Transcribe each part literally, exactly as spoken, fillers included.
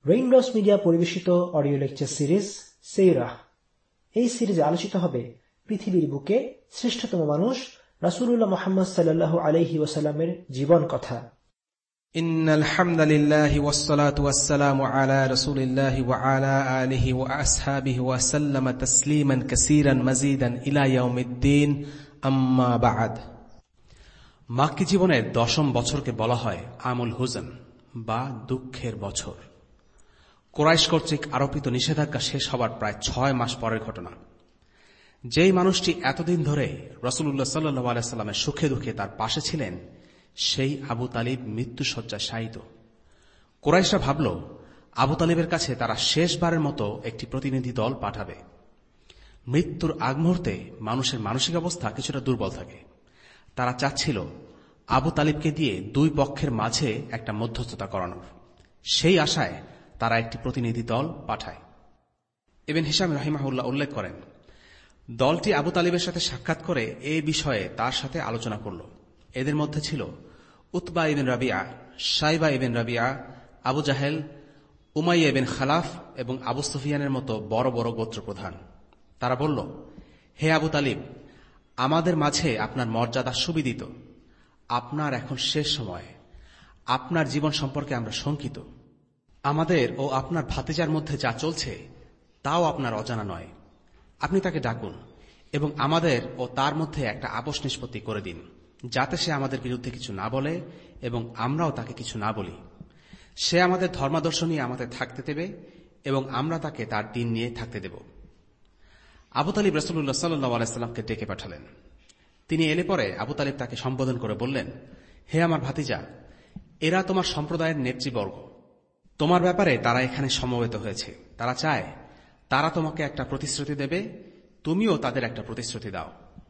Raindrops media পরিবেশিত audio lecture series সিরাহ। এই সিরিজে আলোচিত হবে পৃথিবীর বুকে শ্রেষ্ঠতম মানুষ রাসূলুল্লাহ মুহাম্মদ সাল্লাল্লাহু আলাইহি ওয়াসাল্লামের জীবন কথা। ইন্নাল হামদুলিল্লাহি ওয়াস সালাতু ওয়াস সালামু আলা রাসূলিল্লাহি ওয়া আলা আলিহি ওয়া আসহাবিহি ওয়া সাল্লামা তাসলিমান কাসীরান মাজিদান ইলা ইয়াউমিদ্দিন, আম্মা বা'দ। মাক্কি জীবনের দশম বছরকে বলা হয় আমুল হুজন বা দুঃখের বছর। কুরাইশ কর্তৃক আরোপিত নিষেধাজ্ঞা শেষ হবার প্রায় ছয় মাস পরের ঘটনা। যেই মানুষটি এতদিন ধরে রাসূলুল্লাহ সাল্লাল্লাহু আলাইহি সাল্লামের সুখে দুঃখে তার পাশে ছিলেন, সেই আবু তালিব মৃত্যুশয্যায় শায়িত। কুরাইশরা ভাবল, আবু তালিবের কাছে তারা শেষবারের মতো একটি প্রতিনিধি দল পাঠাবে। মৃত্যুর আগ মুহূর্তে মানুষের মানসিক অবস্থা কিছুটা দুর্বল থাকে। তারা চাচ্ছিল আবু তালিবকে দিয়ে দুই পক্ষের মাঝে একটা মধ্যস্থতা করানোর। সেই আশায় তারা একটি প্রতিনিধি দল পাঠায়। ইবনে হিশাম রাহিমাহুল্লাহ উল্লেখ করেন, দলটি আবু তালিবের সাথে সাক্ষাৎ করে এই বিষয়ে তার সাথে আলোচনা করল। এদের মধ্যে ছিল Utba ibn Rabia, Shaiba ibn Rabia, Abu Jahl, Umayya ইবিন খালাফ এবং আবু সুফিয়ানের মতো বড় বড় গোত্রপ্রধান। তারা বলল, হে আবু তালিব, আমাদের মাঝে আপনার মর্যাদা সুবিদিত। আপনার এখন শেষ সময়। আপনার জীবন সম্পর্কে আমরা শঙ্কিত। আমাদের ও আপনার ভাতিজার মধ্যে যা চলছে তাও আপনার অজানা নয়। আপনি তাকে ডাকুন এবং আমাদের ও তার মধ্যে একটা আপোষ নিষ্পত্তি করে দিন, যাতে সে আমাদের বিরুদ্ধে কিছু না বলে এবং আমরাও তাকে কিছু না বলি। সে আমাদের ধর্মাদর্শ নিয়ে আমাদের থাকতে দেবে এবং আমরা তাকে তার দিন নিয়ে থাকতে দেব। আবু তালিব রাসূলুল্লাহ সাল্লাল্লাহু আলাইহি সাল্লামকে ডেকে পাঠালেন। তিনি এলে পরে আবু তালিব তাকে সম্বোধন করে বললেন, হে আমার ভাতিজা, এরা তোমার সম্প্রদায়ের নেতৃবর্গ। তোমার ব্যাপারে তারা এখানে সমবেত হয়েছে। তারা চায় তারা তোমাকে একটা প্রতিশ্রুতি দেবে, তুমিও তাদের একটা প্রতিশ্রুতি দাও।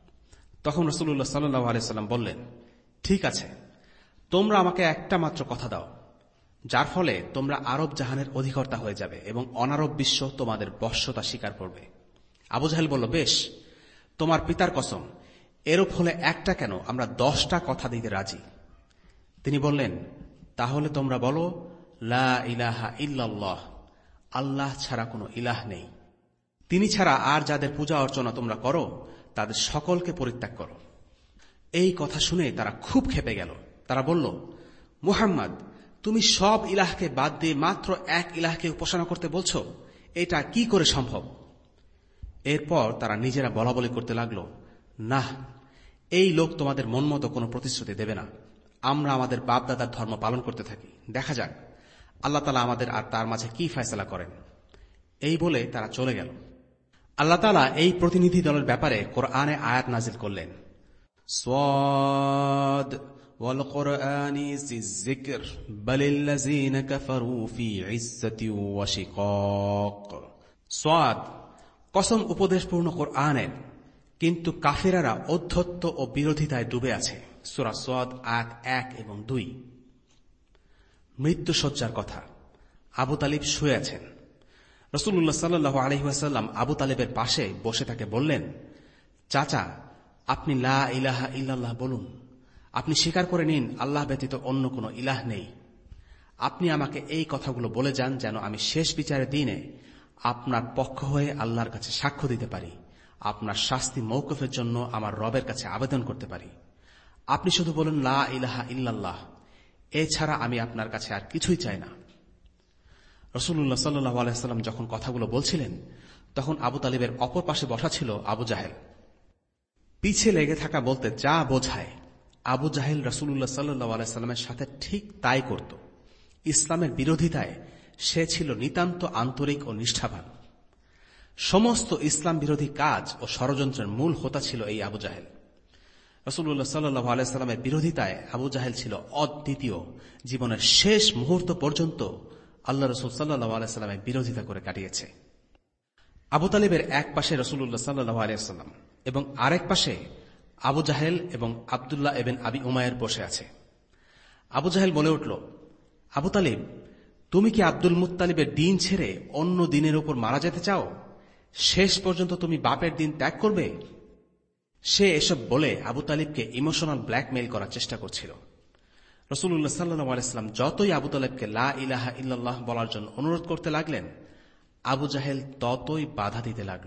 তখন রাসূলুল্লাহ সাল্লাল্লাহু আলাইহি সাল্লাম বললেন, ঠিক আছে, তোমরা আমাকে একটা মাত্র কথা দাও, যার ফলে তোমরা আরব জাহানের অধিকর্তা হয়ে যাবে এবং অনারব বিশ্ব তোমাদের বশ্যতা স্বীকার করবে। আবু জাহেল বলল, বেশ, তোমার পিতার কসম, এরূপ হলে একটা কেন, আমরা দশটা কথা দিতে রাজি। তিনি বললেন, তাহলে তোমরা বলো, লা ইলাহা ইল্লাল্লাহ, আল্লাহ ছাড়া কোনো ইলাহ নেই। তিনি ছাড়া আর যাদের পূজা অর্চনা তোমরা করো তাদের সকলকে পরিত্যাগ করো। এই কথা শুনে তারা খুব ক্ষেপে গেল। তারা বলল, মুহাম্মদ, তুমি সব ইলাহকে বাদ দিয়ে মাত্র এক ইলাহকে উপাসনা করতে বলছো, এটা কি করে সম্ভব? এরপর তারা নিজেরা বলাবলি করতে লাগল, না, এই লোক তোমাদের মন মতো কোনো প্রতিশ্রুতি দেবে না। আমরা আমাদের বাপ দাদার ধর্ম পালন করতে থাকি, দেখা যাক আল্লাহ তাআলা আমাদের আর তার মাঝে কি ফয়সালা করেন। এই বলে তারা চলে গেল। আল্লাহ তাআলা এই প্রতিনিধি দলের ব্যাপারে কোরআনে আয়াত নাজিল করলেন, সাদ ওয়াল কুরআনি যিজ যিকর বালিল্লাযিনা কাফারু ফি ইজ্জাতি ওয়া শিকাক। সাদ, কসম উপদেশপূর্ণ কোরআনের, কিন্তু কাফেররা অধ্যত্ত ও বিরোধিতায় ডুবে আছে। সূরা সাদ আয়াত এক এবং দুই। মৃত্যুশয্যার কথা। আবু তালিব শুয়ে আছেন। রাসূলুল্লাহ সাল্লাল্লাহু আলাইহি ওয়াসাল্লাম আবু তালিবের পাশে বসে তাকে বললেন, চাচা, আপনি লা ইলাহা ইল্লাল্লাহ বলুন। আপনি স্বীকার করে নিন আল্লাহ ব্যতীত অন্য কোনো ইলাহ নেই। আপনি আমাকে এই কথাগুলো বলে যান যেন আমি শেষ বিচারের দিনে আপনার পক্ষ হয়ে আল্লাহর কাছে সাক্ষ্য দিতে পারি, আপনার শাস্তি মওকুফের জন্য আমার রবের কাছে আবেদন করতে পারি। আপনি শুধু বলুন লা ইলাহা ইল্লাল্লাহ, এছাড়া আমি আপনার কাছে আর কিছুই চাই না। রাসূলুল্লাহ সাল্লাল্লাহু আলাইহি ওয়াসাল্লাম যখন কথাগুলো বলছিলেন, তখন আবু তালিবের অপর পাশে বসা ছিল আবু জাহেল। পিছে লেগে থাকা বলতে যা বোঝায়, আবু জাহেল রাসূলুল্লাহ সাল্লাল্লাহু আলাইহি ওয়াসাল্লামের সাথে ঠিক তাই করত। ইসলামের বিরোধিতায় সে ছিল নিতান্ত আন্তরিক ও নিষ্ঠাবান। সমস্ত ইসলাম বিরোধী কাজ ও ষড়যন্ত্রের মূল হোতা ছিল এই আবু জাহেল। রাসূলুল্লাহ সাল্লাল্লাহু আলাইহি ওয়াসাল্লামের বিরোধিতায় আবু জাহেল ছিল অদ্বিতীয়। জীবনের শেষ মুহূর্ত পর্যন্ত আল্লাহ রাসূল সাল্লাল্লাহু আলাইহি ওয়াসাল্লামের বিরোধিতা করে কাটিয়েছে। আবু তালিবের এক পাশে রাসূলুল্লাহ সাল্লাল্লাহু আলাইহি ওয়াসাল্লাম এবং আরেক পাশে আবু জাহেল এবং আব্দুল্লাহ ইবনে আবি উমাইর বসে আছে। আবু জাহেল বলে উঠল, আবু তালিব, তুমি কি আব্দুল মুত্তালিবের দিন ছেড়ে অন্য দিনের উপর মারা যেতে চাও? শেষ পর্যন্ত তুমি বাপের দিন ত্যাগ করবে? সে এসব বলে আবু তালিবকে ইমোশনাল ব্ল্যাকমেইল করার চেষ্টা করছিল। রাসূলুল্লাহ সাল্লাল্লাহু আলাইহি ওয়াসাল্লাম যতই আবু তালেবকে লা ইলাহা ইল্লাল্লাহ বলার জন্য অনুরোধ করতে লাগলেন, আবু জাহেল ততই বাধা দিতে লাগল।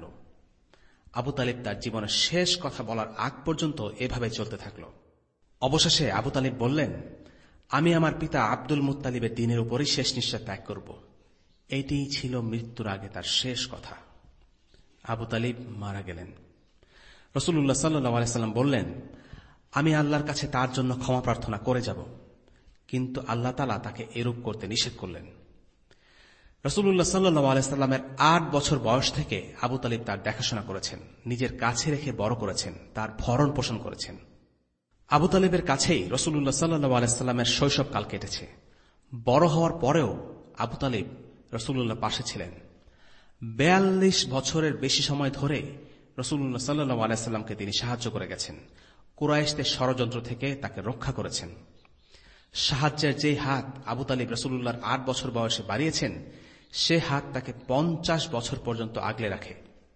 আবু তালেব তার জীবনের শেষ কথা বলার আগ পর্যন্ত এভাবে চলতে থাকল। অবশেষে আবু তালেব বললেন, আমি আমার পিতা আব্দুল মুত্তালিবের দ্বীনের উপরই শেষ নিঃশ্বাস ত্যাগ করব। এটিই ছিল মৃত্যুর আগে তার শেষ কথা। আবু তালিব মারা গেলেন। রাসূলুল্লাহ সাল্লাল্লাহু আলাইহি ওয়াসাল্লাম বললেন, আমি আল্লাহর কাছে তার জন্য ক্ষমা প্রার্থনা করে যাব, কিন্তু আল্লাহ তাআলা তাকে এরূপ করতে নিষেধ করলেন। রাসূলুল্লাহ সাল্লাল্লাহু আলাইহি ওয়াসাল্লামের আট বছর বয়স থেকে আবু তালিব তার দেখাশোনা করেছেন, নিজের কাছে রেখে বড় করেছেন, তার ভরণ পোষণ করেছেন। আবু তালিবের কাছেই রাসূলুল্লাহ সাল্লাল্লাহু আলাইহি ওয়াসাল্লামের শৈশবকাল কেটেছে। বড় হওয়ার পরেও আবু তালিব রাসূলুল্লাহর পাশে ছিলেন। বিয়াল্লিশ বছরের বেশি সময় ধরে রাসূলুল্লাহ সাল্লাল্লাহু আলাইহি ওয়াসাল্লামকে তিনি সাহায্য করে গেছেন। কুরাইশদের ষড়যন্ত্র থেকে তাকে রক্ষা করেছেন। সাহায্যের যে হাত আবু তালিব রাসূলুল্লাহর আট বছর বয়সে বাড়িয়েছেন, সে হাত তাকে পঞ্চাশ বছর পর্যন্ত আগলে রাখে।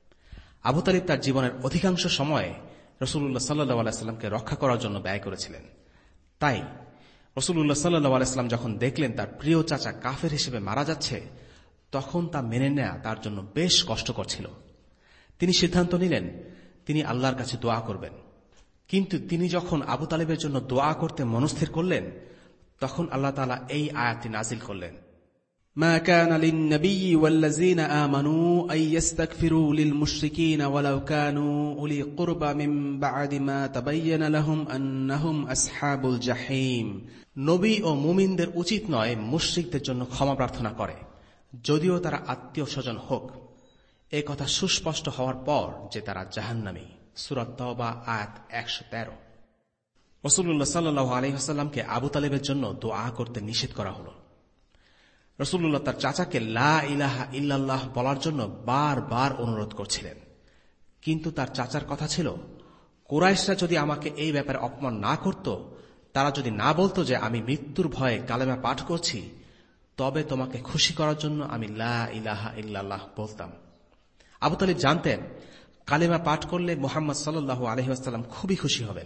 আবু তালিব তার জীবনের অধিকাংশ সময়ে রাসূলুল্লাহ সাল্লাল্লাহু আলাইহি ওয়াসাল্লামকে রক্ষা করার জন্য ব্যয় করেছিলেন। তাই রাসূলুল্লাহ সাল্লাল্লাহু আলাইহি ওয়াসাল্লাম যখন দেখলেন তার প্রিয় চাচা কাফের হিসেবে মারা যাচ্ছে, তখন তা মেনে নেওয়া তার জন্য বেশ কষ্টকর ছিল। তিনি সিদ্ধান্ত নিলেন তিনি আল্লাহর কাছে দোয়া করবেন। কিন্তু তিনি যখন আবু তালেবের জন্য দোয়া করতে মনস্থির করলেন, তখন আল্লাহ তাআলা এই আয়াতটি নাজিল করলেন, মা কানা লিন-নাবিয়্যি ওয়াল্লাযীনা আমানু আন ইস্তাগফিরু লিল-মুশরিকিনা ওয়ালাউ কানু উলি কুরবা মিন বা'দি মা তাবায়্যানা লাহুম আন্নাহুম আসহাবুল জাহিম। নবী ও মুমিনদের উচিত নয় মুশরিকদের জন্য ক্ষমা প্রার্থনা করে, যদিও তারা আত্মীয় স্বজন হোক, এ কথা সুস্পষ্ট হওয়ার পর যে তারা জাহান্নামী। সূরা তাওবা আয়াত একশো তেরো। রাসূলুল্লাহ সাল্লাল্লাহু আলাইহি ওয়াসাল্লামকে আবু তালেবের জন্য দোয়া করতে নিষেধ করা হলো। রাসূলুল্লাহ তার চাচাকে লা ইলাহা ইল্লাল্লাহ বলার জন্য বারবার অনুরোধ করছিলেন, কিন্তু তার চাচার কথা ছিল, কুরাইশরা যদি আমাকে এই ব্যাপারে অপমান না করত, তারা যদি না বলতো যে আমি মৃত্যুর ভয়ে কালেমা পাঠ করছি, তবে তোমাকে খুশি করার জন্য আমি লা ইলাহা ইল্লাল্লাহ বলতাম। আবু তালিব জানতেন কালেমা পাঠ করলে মুহাম্মদ সাল্লাল্লাহু আলাইহি ওয়াসাল্লাম খুবই খুশি হবেন।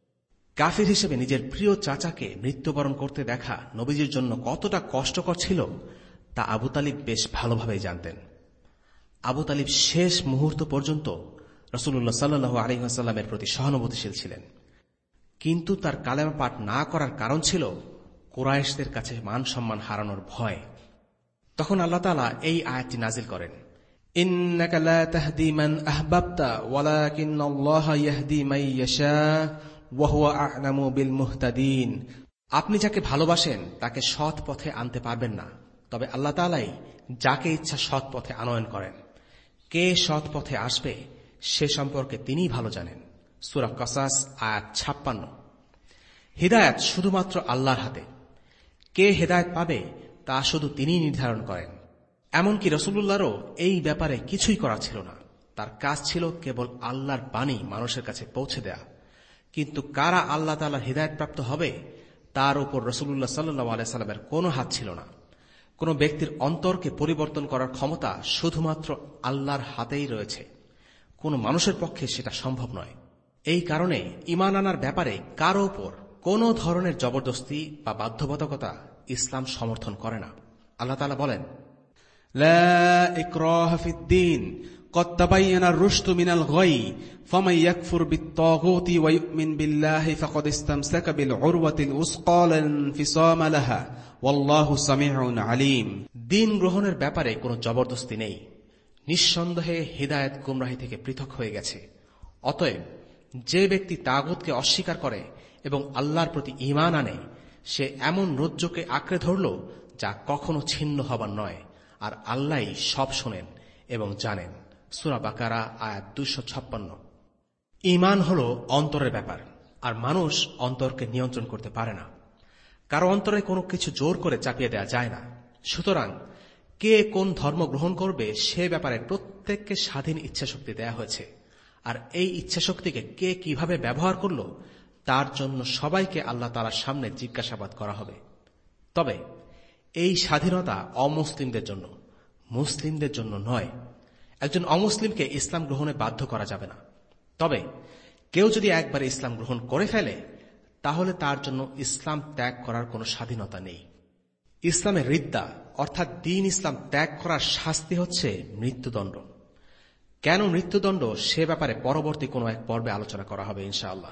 কাফির হিসেবে নিজের প্রিয় চাচাকে মৃত্যুবরণ করতে দেখা নবীজির জন্য কতটা কষ্টকর ছিল তা আবু তালিব বেশ ভালোভাবেই জানতেন। আবু তালিব শেষ মুহূর্ত পর্যন্ত রাসূলুল্লাহ সাল্লাল্লাহু আলাইহি ওয়াসাল্লামের প্রতি সহানুভূতিশীল ছিলেন, কিন্তু তার কালেমা পাঠ না করার কারণ ছিল কুরাইশদের কাছে মান সম্মান হারানোর ভয়। তখন আল্লাহ তাআলা এই আয়াতটি নাজিল করেন, ইন্নাকা লা তাহদি মান আহবাবতা ওয়ালাকিন্নাল্লাহা ইয়াহদি মান ইয়াশা ওয়া হুয়া আ'লামু বিল মুহতাদিন। আপনি যাকে ভালোবাসেন তাকে সৎ পথে আনতে পারবেন না, তবে আল্লাহ তাআলাই যাকে ইচ্ছা সৎ পথে আনয়ন করেন। কে সৎ পথে আসবে সে সম্পর্কে তিনিই ভালো জানেন। সূরা কাসাস আয়াত ছাপ্পান্ন। হিদায়াত শুধুমাত্র আল্লাহর হাতে। কে হেদায়েত পাবে তা শুধু তিনিই নির্ধারণ করেন। এমনকি রাসূলুল্লাহরও এই ব্যাপারে কিছুই করা ছিল না। তার কাজ ছিল কেবল আল্লাহর বাণী মানুষের কাছে পৌঁছে দেয়া। কিন্তু কারা আল্লাহ তাআলার হিদায়াত প্রাপ্ত হবে তার উপর রাসূলুল্লাহ সাল্লাল্লাহু আলাইহি ওয়াসাল্লামের কোনো হাত ছিল না। কোন ব্যক্তির অন্তরকে পরিবর্তন করার ক্ষমতা শুধুমাত্র আল্লাহর হাতেই রয়েছে। কোন মানুষের পক্ষে সেটা সম্ভব নয়। এই কারণে ঈমান আনার ব্যাপারে কারো উপর কোন ধরনের জবরদস্তি বা বাধ্যবাধকতা ইসলাম সমর্থন করে না। আল্লাহ তাআলা বলেন, লা ইকরাহা ফিদ-দীন قد تبين الرشد من الغي فمن يكفر بالطاغوت ويؤمن بالله فقد استمسك بالعروة الوثقى لا انفصام لها والله سميع عليم। দিন গ্রহণের ব্যাপারে কোনো জবরদস্তি নেই। নিঃসন্দেহে হিদায়াত গুমরাহি থেকে পৃথক হয়ে গেছে। অতএব যে ব্যক্তি তাগুতকে অস্বীকার করে এবং আল্লাহর প্রতি ঈমান আনে, সে এমন রজ্জুকে আঁকড়ে ধরল যা কখনো ছিন্ন হবার নয়, আর আল্লাহই সব শোনেন এবং জানেন। সূরা বাকারা আয়াত দুইশো ছাপ্পান্ন। ঈমান হল অন্তরের ব্যাপার, আর মানুষ অন্তরকে নিয়ন্ত্রণ করতে পারে না। কারো অন্তরে কোনো কিছু জোর করে চাপিয়ে দেওয়া যায় না। সুতরাং কে কোন ধর্ম গ্রহণ করবে সে ব্যাপারে প্রত্যেককে স্বাধীন ইচ্ছাশক্তি দেয়া হয়েছে, আর এই ইচ্ছাশক্তিকে কে কিভাবে ব্যবহার করল তার জন্য সবাইকে আল্লাহ তাআলার সামনে জিজ্ঞাসাবাদ করা হবে। তবে এই স্বাধীনতা অমুসলিমদের জন্য, মুসলিমদের জন্য নয়। একজন অমুসলিমকে ইসলাম গ্রহণে বাধ্য করা যাবে না। তবে কেউ যদি একবার ইসলাম গ্রহণ করে ফেলে তাহলে তার জন্য ইসলাম ত্যাগ করার কোনো স্বাধীনতা নেই। ইসলামের রিদ্দা অর্থাৎ দ্বীন ইসলাম ত্যাগ করার শাস্তি হচ্ছে মৃত্যুদণ্ড। কেন মৃত্যুদণ্ড সে ব্যাপারে পরবর্তী কোনো এক পর্বে আলোচনা করা হবে ইনশাআল্লাহ।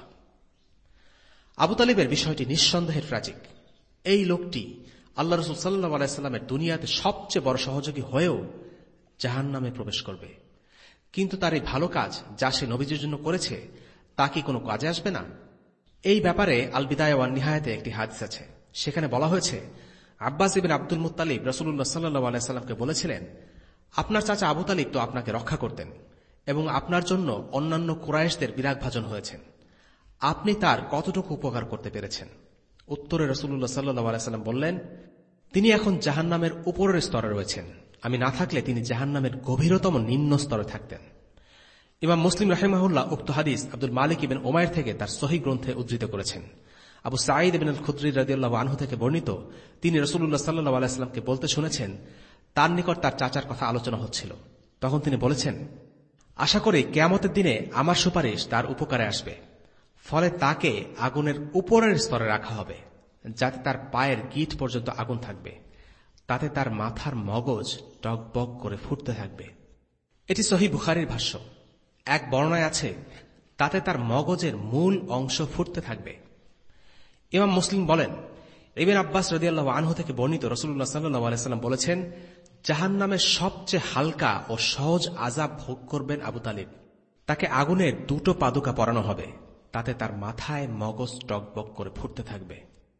আবু তালিবের বিষয়টি নিঃসন্দেহে ট্র্যাজিক। এই লোকটি আল্লাহ রাসূল সাল্লাল্লাহু আলাইহি ওয়াসাল্লামের দুনিয়াতে সবচেয়ে বড় সহযোগী হয়েও জাহান্নামে প্রবেশ করবে। কিন্তু তার এই ভালো কাজ যা সে নবীজির জন্য করেছে তা কি কোনো কাজে আসবে না? এই ব্যাপারে আল বিদায়া ওয়ান নিহায়াতে একটি হাদিস আছে। সেখানে বলা হয়েছে, আব্বাস ইবনে আব্দুল মুত্তালিব রাসূলুল্লাহ সাল্লাল্লাহু আলাইহি ওয়াসাল্লামকে বলেছিলেন, আপনার চাচা আবু তালিব তো আপনাকে রক্ষা করতেন এবং আপনার জন্য অন্যান্য কুরাইশদের বিরাগভাজন হয়েছেন। আপনি তার কতটুকু উপকার করতে পেরেছেন? উত্তরে রাসূলুল্লাহ সাল্লাল্লাহু আলাইহি ওয়াসাল্লাম বললেন, তিনি এখন জাহান্নামের উপরের স্তরে রয়েছেন। আমি না থাকলে তিনি জাহান্নামের গভীরতম নিম্ন স্তরে থাকতেন। ইমাম মুসলিম রাহিমাহুল্লাহ উক্ত হাদিস আব্দুল মালিক ইবনে উমাইর থেকে তার সহিহ গ্রন্থে উদ্ধৃত করেছেন। আবু সাঈদ ইবনে আল খুদরি রাদিয়াল্লাহু আনহু থেকে বর্ণিত, তিনি রাসূলুল্লাহ সাল্লাল্লাহু আলাইহি ওয়াসাল্লামকে বলতে শুনেছেন, তার নিকট তার চাচার কথা আলোচনা হচ্ছিল। তখন তিনি বলেছেন, আশা করি কিয়ামতের দিনে আমার সুপারিশ তার উপকারে আসবে। ফলে তাকে আগুনের উপরের স্তরে রাখা হবে, যাতে তার পায়ের গিঁট পর্যন্ত আগুন থাকবে। তাতে তার মাথার মগজ টকবক করে ফুটতে থাকবে। এটি সহিহ বুখারীর ভাষ্য। এক বর্ণনায় আছে, তাতে তার মগজের মূল অংশ ফুটতে থাকবে। ইমাম মুসলিম বলেন, ইবনে আব্বাস রাদিয়াল্লাহু আনহু থেকে বর্ণিত, রাসূলুল্লাহ সাল্লাল্লাহু আলাইহি ওয়াসাল্লাম বলেছেন, জাহান্নামের সবচেয়ে হালকা ও সহজ আযাব ভোগ করবেন আবু তালিব। তাকে আগুনের দুটো পাদুকা পরানো হবে, তাতে তার মাথায় মগজ টকবক করে ফুটতে থাকবে।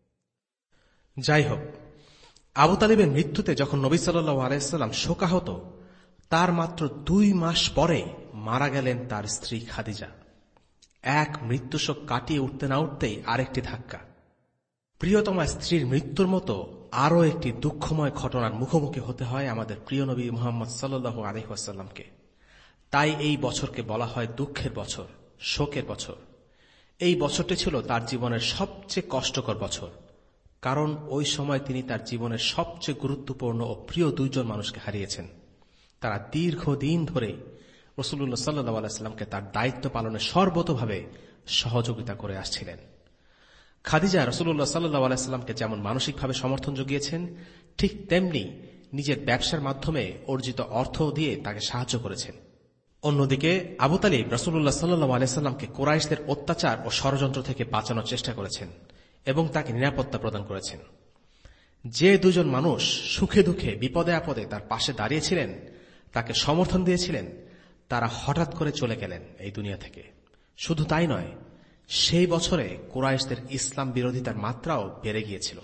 যাই হোক, আবু তালিবের মৃত্যুতে যখন নবী সাল্লাল্লাহু আলাইহি ওয়াসাল্লাম শোকাহত, তার মাত্র দুই মাস পরে মারা গেলেন তার স্ত্রী খাদিজা। এক মৃত্যুশোক কাটিয়ে উঠতে না উঠতেই আরেকটি ধাক্কা। প্রিয়তমা স্ত্রীর মৃত্যুর মতো আরও একটি দুঃখময় ঘটনার মুখোমুখি হতে হয় আমাদের প্রিয় নবী মুহাম্মদ সাল্লাল্লাহু আলাইহি ওয়াসাল্লামকে। তাই এই বছরকে বলা হয় দুঃখের বছর, শোকের বছর। এই বছরটি ছিল তার জীবনের সবচেয়ে কষ্টকর বছর, কারণ ওই সময় তিনি তার জীবনের সবচেয়ে গুরুত্বপূর্ণ ও প্রিয় দুইজন মানুষকে হারিয়েছেন। তারা দীর্ঘদিন ধরে রাসূলুল্লাহ সাল্লাল্লাহু আলাইহি ওয়াসাল্লামকে তার দায়িত্ব পালনে সর্বতোভাবে সহযোগিতা করে আসছিলেন। খাদিজা রাসূলুল্লাহ সাল্লাল্লাহু আলাইহি ওয়াসাল্লামকে যেমন মানসিকভাবে সমর্থন জুগিয়েছেন, ঠিক তেমনি নিজের ব্যবসার মাধ্যমে অর্জিত অর্থ দিয়ে তাকে সাহায্য করেছেন। অন্যদিকে আবু তালিব রাসূলুল্লাহ সাল্লাল্লাহু আলাইহি ওয়াসাল্লামকে কুরাইশদের অত্যাচার ও ষড়যন্ত্র থেকে বাঁচানোর চেষ্টা করেছেন এবং তাকে নিরাপত্তা প্রদান করেছেন। যে দুজন মানুষ সুখে দুঃখে বিপদে আপদে তার পাশে দাঁড়িয়েছিলেন, তাকে সমর্থন দিয়েছিলেন, তারা হঠাৎ করে চলে গেলেন এই দুনিয়া থেকে। শুধু তাই নয়, সেই বছরে কুরাইশদের ইসলাম বিরোধিতার মাত্রাও বেড়ে গিয়েছিল।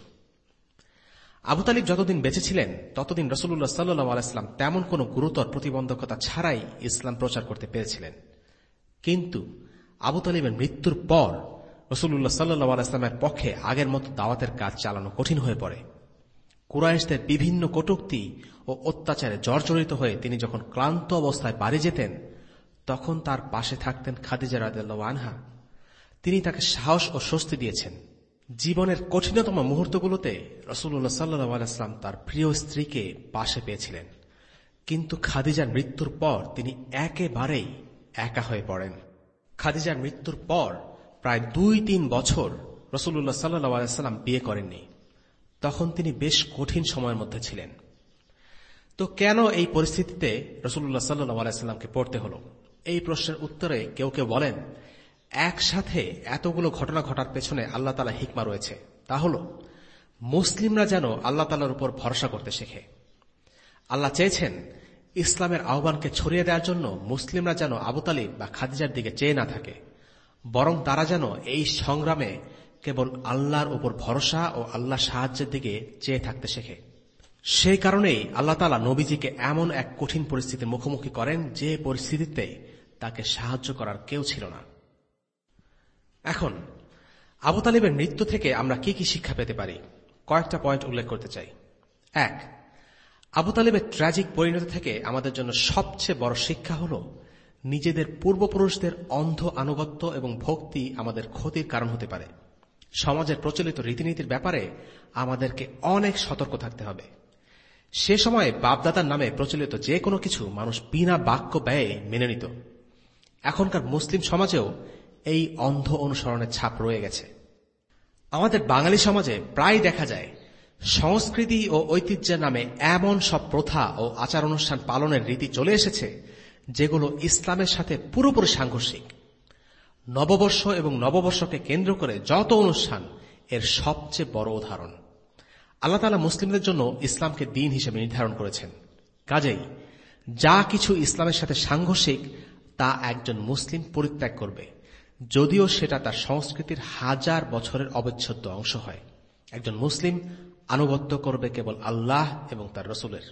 আবু তালিব যতদিন বেঁচে ছিলেন ততদিন রাসূলুল্লাহ সাল্লাল্লাহু আলাইহি ওয়াসাল্লাম তেমন কোনো গুরুতর প্রতিবন্ধকতা ছাড়াই ইসলাম প্রচার করতে পেরেছিলেন। কিন্তু আবু তালিবের মৃত্যুর পর রাসূলুল্লাহ সাল্লাল্লাহু আলাইহি ওয়াসাল্লামের পক্ষে আগের মতো দাওয়াতের কাজ চালানো কঠিন হয়ে পড়ে। কুরাইশদের বিভিন্ন কটূক্তি ও অত্যাচারে জর্জরিত হয়ে তিনি যখন ক্লান্ত অবস্থায় বাড়ি যেতেন, তখন তার পাশে থাকতেন খাদিজা রাদিয়াল্লাহু আনহা। তিনি তাকে সাহস ও স্বস্তি দিয়েছেন। জীবনের কঠিনতম মুহূর্তগুলোতে রাসূলুল্লাহ সাল্লাল্লাহু আলাইহি ওয়াসাল্লাম তার প্রিয় স্ত্রীকে পাশে পেয়েছিলেন। কিন্তু খাদিজার মৃত্যুর পর তিনি একেবারেই একা হয়ে পড়েন। খাদিজার মৃত্যুর পর প্রায় দুই তিন বছর রাসূলুল্লাহ সাল্লাল্লাহু আলাইহি ওয়াসাল্লাম বিয়ে করেননি। তখন তিনি বেশ কঠিন সময়ের মধ্যে ছিলেন। তো কেন এই পরিস্থিতিতে রাসূলুল্লাহ সাল্লাল্লাহু আলাইহি ওয়াসাল্লামকে পড়তে হল? এই প্রশ্নের উত্তরে কেউ কেউ বলেন, একসাথে এতগুলো ঘটনা ঘটার পেছনে আল্লাহ তাআলা হিকমা রয়েছে। তা হল, মুসলিমরা যেন আল্লাহ তাআলার উপর ভরসা করতে শেখে। আল্লাহ চেয়েছেন ইসলামের আহ্বানকে ছড়িয়ে দেওয়ার জন্য মুসলিমরা যেন আবু তালিব বা খাদিজার দিকে চেয়ে না থাকে, বরং তারা যেন এই সংগ্রামে কেবল আল্লাহর উপর ভরসা ও আল্লাহ সাহায্যের দিকে চেয়ে থাকতে শেখে। সেই কারণেই আল্লাহ তাআলা নবীজিকে এমন এক কঠিন পরিস্থিতির মুখোমুখি করেন যে পরিস্থিতিতে তাকে সাহায্য করার কেউ ছিল না। এখন আবু তালিবের মৃত্যু থেকে আমরা কি কি শিক্ষা পেতে পারি, কয়েকটা পয়েন্ট উল্লেখ করতে চাই। এক, আবু তালিবের ট্র্যাজিক পরিণতি থেকে আমাদের জন্য সবচেয়ে বড় শিক্ষা হল, নিজেদের পূর্বপুরুষদের অন্ধ আনুগত্য এবং ভক্তি আমাদের ক্ষতির কারণ হতে পারে। সমাজের প্রচলিত রীতিনীতির ব্যাপারে আমাদেরকে অনেক সতর্ক থাকতে হবে। সে সময়ে বাপদাদার নামে প্রচলিত যে কোনো কিছু মানুষ বিনা বাক্য ব্যয়ে মেনে নিত। এখনকার মুসলিম সমাজেও এই অন্ধ অনুসরণের ছাপ রয়ে গেছে। আমাদের বাঙালি সমাজে প্রায় দেখা যায় সংস্কৃতি ও ঐতিহ্যের নামে এমন সব প্রথা ও আচার অনুষ্ঠান পালনের রীতি চলে এসেছে যেগুলো ইসলামের সাথে পুরোপুরি সাংঘর্ষিক। নববর্ষ এবং নববর্ষকে কেন্দ্র করে যত অনুষ্ঠান এর সবচেয়ে বড় উদাহরণ। আল্লাহ তাআলা মুসলিমদের জন্য ইসলামকে দিন হিসেবে নির্ধারণ করেছেন। কাজেই যা কিছু ইসলামের সাথে সাংঘর্ষিক তা একজন মুসলিম পরিত্যাগ করবে, যদিও সেটা তার সংস্কৃতির হাজার বছরের অবিচ্ছেদ্য অংশ হয়। একজন মুসলিম আনুগত্য করবে কেবল আল্লাহ এবং তার রসুলের।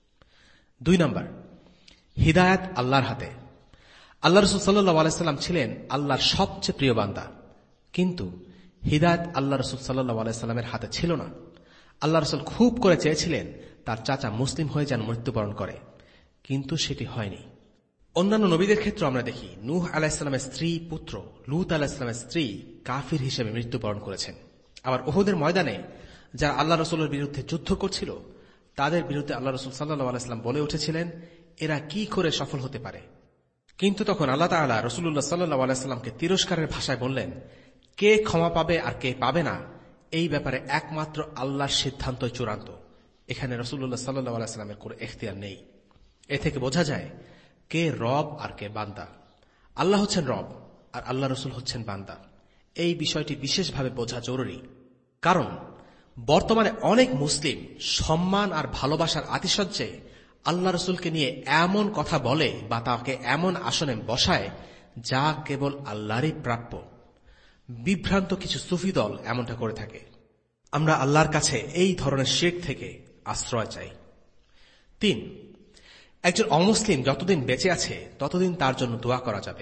দুই নম্বর, হিদায়াত আল্লাহর হাতে। আল্লাহ রসুল সাল্লাল্লাহু আলাইহি সাল্লাম ছিলেন আল্লাহর সবচেয়ে প্রিয় বান্দা, কিন্তু হিদায়াত আল্লাহ রসুল সাল্লাল্লাহু আলাইহি সাল্লামের হাতে ছিল না। আল্লাহ রসুল খুব করে চেয়েছিলেন তার চাচা মুসলিম হয়ে যেন মৃত্যুবরণ করে, কিন্তু সেটি হয়নি। অন্যান্য নবীদের ক্ষেত্রে আমরা দেখি নূহ আলাইহিস সালামের স্ত্রী পুত্র লূত আলাইহিস সালামের স্ত্রী কাফির হিসেবে মৃত্যুবরণ করেছেন। আবার উহুদের ময়দানে যারা আল্লাহ রসুলের বিরুদ্ধে যুদ্ধ করছিল তাদের বিরুদ্ধে আল্লাহ রসুল সাল্লাল্লাহু আলাইহি সাল্লাম বলে উঠেছিলেন, এরা কি করে সফল হতে পারে? কিন্তু তখন আল্লাহ তাআলা রাসূলুল্লাহ সাল্লাল্লাহু আলাইহি সাল্লামকে তিরস্কারের ভাষায় বললেন, কে ক্ষমা পাবে আর কে পাবে না এই ব্যাপারে একমাত্র আল্লাহর সিদ্ধান্তই চূড়ান্ত। এখানে রাসূলুল্লাহ সাল্লাল্লাহু আলাইহি সাল্লামের কোনো এখতিয়ার নেই। এ থেকে বোঝা যায় কে রব আর কে বান্দা। আল্লাহ হচ্ছেন রব আর আল্লাহ রসুল হচ্ছেন বান্দা। এই বিষয়টি বিশেষভাবে বোঝা জরুরি, কারণ বর্তমানে অনেক মুসলিম সম্মান আর ভালোবাসার আতিশয্যে আল্লাহ রসুলকে নিয়ে এমন কথা বলে বা তাকে এমন আসনে বসায় যা কেবল আল্লাহরই প্রাপ্য। বিভ্রান্ত কিছু সুফি দল এমনটা করে থাকে। আমরা আল্লাহর কাছে এই ধরনের শিরক থেকে আশ্রয় চাই। তিন, একজন অমুসলিম যতদিন বেঁচে আছে ততদিন তার জন্য দোয়া করা যাবে,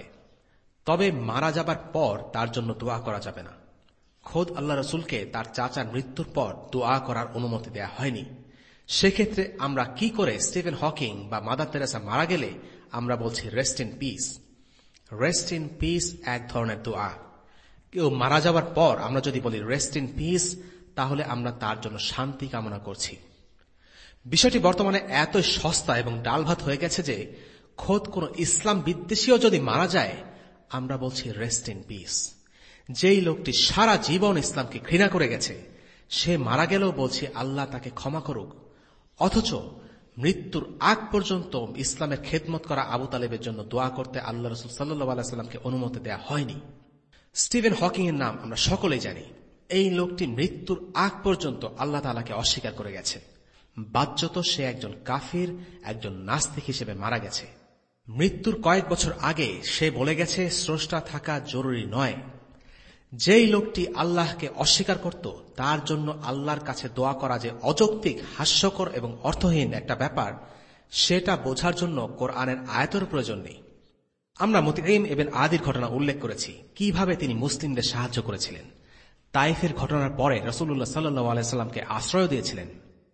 তবে মারা যাবার পর তার জন্য দোয়া করা যাবে না। খোদ আল্লাহ রসুলকে তার চাচার মৃত্যুর পর দোয়া করার অনুমতি দেয়া হয়নি। সেক্ষেত্রে আমরা কি করে স্টিফেন হকিং বা মাদার তেরেসা মারা গেলে আমরা বলছি rest in peace? Rest in peace এক ধরনের দোয়া। কেউ মারা যাওয়ার পর আমরা যদি বলি রেস্ট ইন পিস, তাহলে আমরা তার জন্য শান্তি কামনা করছি। বিষয়টি বর্তমানে এত সস্তা এবং ডাল ভাত হয়ে গেছে যে খোদ কোন ইসলাম বিদ্বেষীও যদি মারা যায় আমরা বলছি রেস্ট ইন পিস। যেই লোকটি সারা জীবন ইসলামকে ঘৃণা করে গেছে সে মারা গেলেও বলছি আল্লাহ তাকে ক্ষমা করুক, অথচ মৃত্যুর আগ পর্যন্ত ইসলামের খেদমত করা আবু তালেবের জন্য দোয়া করতে আল্লাহ রসুল সাল্লাল্লাহু আলাইহি সাল্লামকে অনুমতি দেয়া হয়নি। স্টিভেন হকিং এর নাম আমরা সকলেই জানি। এই লোকটি মৃত্যুর আগ পর্যন্ত আল্লাহ তাআলাকে অস্বীকার করে গেছে। বাহ্যত সে একজন কাফির, একজন নাস্তিক হিসেবে মারা গেছে। মৃত্যুর কয়েক বছর আগে সে বলে গেছে স্রষ্টা থাকা জরুরি নয়। যেই লোকটি আল্লাহকে অস্বীকার করত তার জন্য আল্লাহর কাছে দোয়া করা যে অযৌক্তিক, হাস্যকর এবং অর্থহীন একটা ব্যাপার, সেটা বোঝার জন্য কোরআনের আয়াতের প্রয়োজন নেই। আমরা মুতঈম ইবনে আদির ঘটনা উল্লেখ করেছি, কিভাবে তিনি মুসলিমদের সাহায্য করেছিলেন। তাইফের ঘটনার পরে রাসূলুল্লাহ সাল্লাল্লাহু আলাইহি সাল্লামকে আশ্রয় দিয়েছিলেন।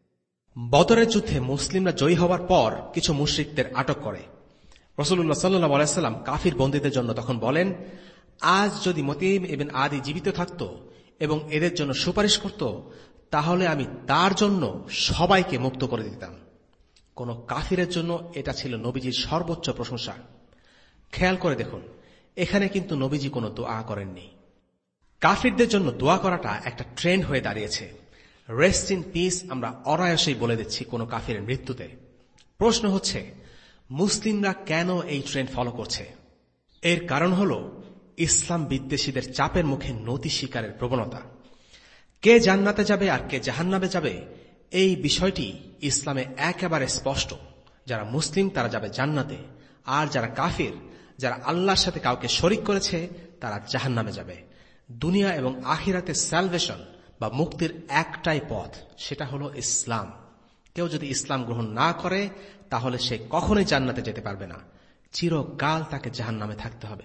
বদরের যুদ্ধে মুসলিমরা জয়ী হওয়ার পর কিছু মুশরিকদের আটক করে। রাসূলুল্লাহ সাল্লাল্লাহু আলাইহি সাল্লাম কাফির বন্দীদের জন্য তখন বলেন, আজ যদি মুতঈম ইবনে আদি জীবিত থাকত এবং এদের জন্য সুপারিশ করত, তাহলে আমি তার জন্য সবাইকে মুক্ত করে দিতাম। কোন কাফিরের জন্য এটা ছিল নবীজির সর্বোচ্চ প্রশংসা। খেয়াল করে দেখুন, এখানে কিন্তু নবীজি কোনো দোয়া করেননি। কাফিরদের জন্য দোয়া করাটা একটা ট্রেন্ড হয়ে দাঁড়িয়েছে। রেস্ট ইন পিস আমরা অনায়াসেই বলে দিচ্ছি কোন কাফিরের মৃত্যুতে। প্রশ্ন হচ্ছে, মুসলিমরা কেন এই ট্রেন্ড ফলো করছে? এর কারণ হল ইসলাম বিদ্বেষীদের চাপের মুখে নতি স্বীকারের প্রবণতা। কে জান্নাতে যাবে আর কে জাহান্নামে যাবে এই বিষয়টি ইসলামে একেবারে স্পষ্ট। যারা মুসলিম তারা যাবে জান্নাতে, আর যারা কাফির, যারা আল্লাহর সাথে কাউকে শরিক করেছে, তারা জাহান্নামে যাবে। দুনিয়া এবং আখিরাতে সালভেশন বা মুক্তির একটাই পথ, সেটা হলো ইসলাম। কেউ যদি ইসলাম গ্রহণ না করে তাহলে সে কখনোই জান্নাতে যেতে পারবে না, চিরকাল তাকে জাহান্নামে থাকতে হবে।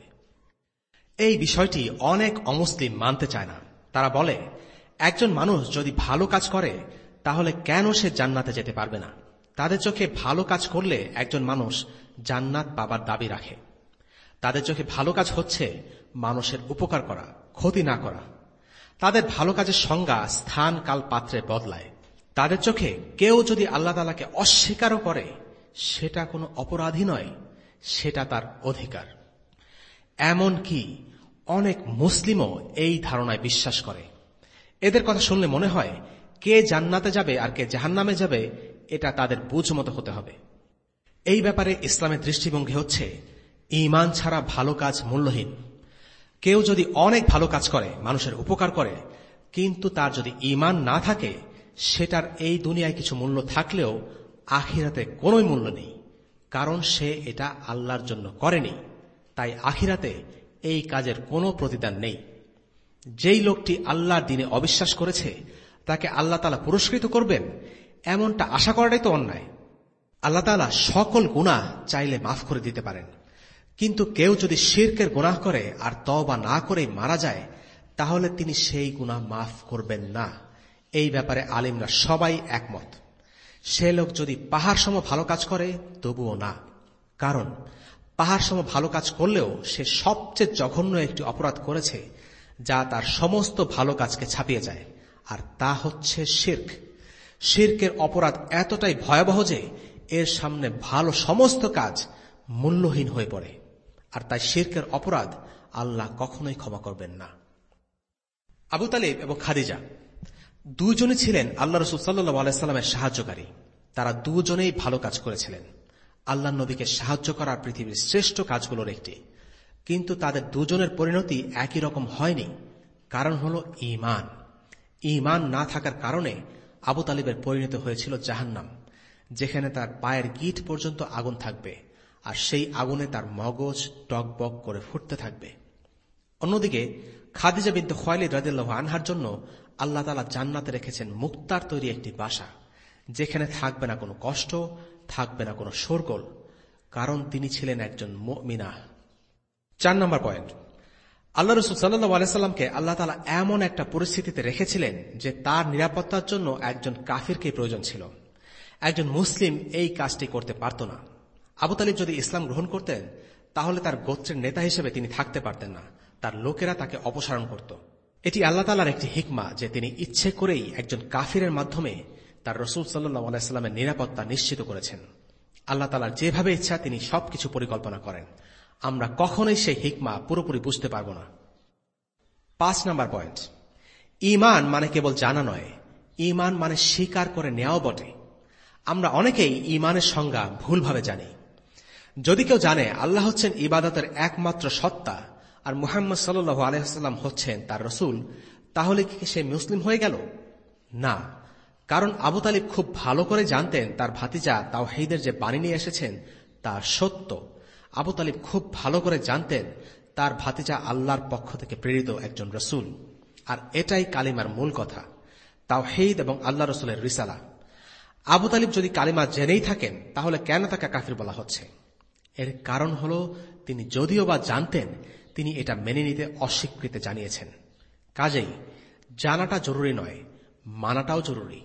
এই বিষয়টি অনেক অমুসলিম মানতে চায় না। তারা বলে, একজন মানুষ যদি ভালো কাজ করে তাহলে কেন সে জান্নাতে যেতে পারবে না? তাদের চোখে ভালো কাজ করলে একজন মানুষ জান্নাত পাবার দাবি রাখে। তাদের চোখে ভালো কাজ হচ্ছে মানুষের উপকার করা, ক্ষতি না করা। তাদের ভালো কাজের সংজ্ঞা স্থান, কাল, পাত্রে বদলায়। তাদের চোখে কেউ যদি আল্লাহ তাআলাকে অস্বীকারও করে সেটা কোনো অপরাধী নয়, সেটা তার অধিকার। এমন কি অনেক মুসলিমও এই ধারণায় বিশ্বাস করে। এদের কথা শুনলে মনে হয় কে জান্নাতে যাবে আর কে জাহান্নামে যাবে এটা তাদের বুঝ মতো হতে হবে। এই ব্যাপারে ইসলামের দৃষ্টিভঙ্গি হচ্ছে ঈমান ছাড়া ভালো কাজ মূল্যহীন। কেউ যদি অনেক ভালো কাজ করে, মানুষের উপকার করে, কিন্তু তার যদি ঈমান না থাকে, সেটার এই দুনিয়ায় কিছু মূল্য থাকলেও আখিরাতে কোনোই মূল্য নেই, কারণ সে এটা আল্লাহর জন্য করেনি। তাই আখিরাতে এই কাজের কোনো প্রতিদান নেই। যেই লোকটি আল্লাহর দ্বীনে অবিশ্বাস করেছে তাকে আল্লাহ তাআলা পুরস্কৃত করবেন, এমনটা আশা করাটাই তো অন্যায়। আল্লাহ তাআলা সকল গুনাহ চাইলে মাফ করে দিতে পারেন, কিন্তু কেউ যদি শিরকের গুনাহ করে আর তওবা না করে মারা যায়, তাহলে তিনি সেই গুনাহ মাফ করবেন না। এই ব্যাপারে আলিমরা সবাই একমত। সে লোক যদি পাহাড় সম ভালো কাজ করে তবুও না, কারণ পাহাড় সম ভালো কাজ করলেও সে সবচেয়ে জঘন্য একটি অপরাধ করেছে যা তার সমস্ত ভালো কাজকে ছাপিয়ে যায়, আর তা হচ্ছে শিরক। শিরকের অপরাধ এতটাই ভয়াবহ যে এর সামনে ভালো সমস্ত কাজ মূল্যহীন হয়ে পড়ে, আর তাই শিরকের অপরাধ আল্লাহ কখনোই ক্ষমা করবেন না। আবু তালিব এবং খাদিজা দুজনই ছিলেন আল্লাহ রাসূল সাল্লাল্লাহু আলাইহি সাল্লামের সাহায্যকারী। তারা দুজনেই ভালো কাজ করেছিলেন। আল্লাহ নবীকে সাহায্য করা পৃথিবীর শ্রেষ্ঠ কাজগুলোর একটি, কিন্তু তাদের দুজনের পরিণতি একই রকম হয়নি। কারণ হল ঈমান। ঈমান না থাকার কারণে আবু তালিবের পরিণতি হয়েছিল জাহান্নাম, যেখানে তার পায়ের গিঁট পর্যন্ত আগুন থাকবে, আর সেই আগুনে তার মগজ টকবক করে ফুটতে থাকবে। অন্যদিকে খাদিজা বিনতে খুয়াইলিদ রাদিয়াল্লাহু আনহার জন্য আল্লাহ তাআলা জান্নাতে রেখেছেন মুক্তার তৈরি একটি বাসা, যেখানে থাকবে না কোনো কষ্ট, থাকবে না কোনো শোরগোল, কারণ তিনি ছিলেন একজন মুমিনা। চার নম্বর পয়েন্ট, আল্লাহ রাসূল সাল্লাল্লাহু আলাইহি সাল্লামকে আল্লাহ তাআলা এমন একটা পরিস্থিতিতে রেখেছিলেন যে তার নিরাপত্তার জন্য একজন কাফিরকে প্রয়োজন ছিল। একজন মুসলিম এই কাজটি করতে পারত না। আবু তালিব যদি ইসলাম গ্রহণ করতেন, তাহলে তার গোত্রের নেতা হিসেবে তিনি থাকতে পারতেন না, তার লোকেরা তাকে অপসারণ করত। এটি আল্লাহ তাআলার একটি হিকমা যে তিনি ইচ্ছে করেই একজন কাফিরের মাধ্যমে তার রাসূল সাল্লাল্লাহু আলাইহি সাল্লামের নিরাপত্তা নিশ্চিত করেছেন। আল্লাহ তাআলার যেভাবে ইচ্ছা তিনি সবকিছু পরিকল্পনা করেন। আমরা কখনোই সেই হিকমা পুরোপুরি বুঝতে পারব না। পাঁচ নাম্বার পয়েন্ট, ঈমান মানে কেবল জানা নয়, ঈমান মানে স্বীকার করে নেওয়াও বটে। আমরা অনেকেই ঈমানের সংজ্ঞা ভুলভাবে জানি। যদি কেউ জানে আল্লাহ হচ্ছেন ইবাদতের একমাত্র সত্তা আর মুহাম্মদ সাল্লাল্লাহু আলাইহি ওয়াসাল্লাম হচ্ছেন তার রাসূল, তাহলে কি সে মুসলিম হয়ে গেল? না, কারণ আবু তালিব খুব ভালো করে জানতেন তার ভাতিজা তাওহীদের যে বাণী নিয়ে এসেছেন তা সত্য। আবু তালিব খুব ভালো করে জানতেন তার ভাতিজা আল্লাহর পক্ষ থেকে প্রেরিত একজন রাসূল, আর এটাই কালিমার মূল কথা, তাওহীদ এবং আল্লাহ রাসূলের রিসালা। আবু তালিব যদি কালিমা জেনেই থাকেন, তাহলে কেন তাকে কাফির বলা হচ্ছে? এর কারণ হল তিনি যদিও বা জানতেন, তিনি এটা মেনে নিতে অস্বীকৃতি জানিয়েছেন। কাজেই জানাটা জরুরি নয়, মানাটাও জরুরি।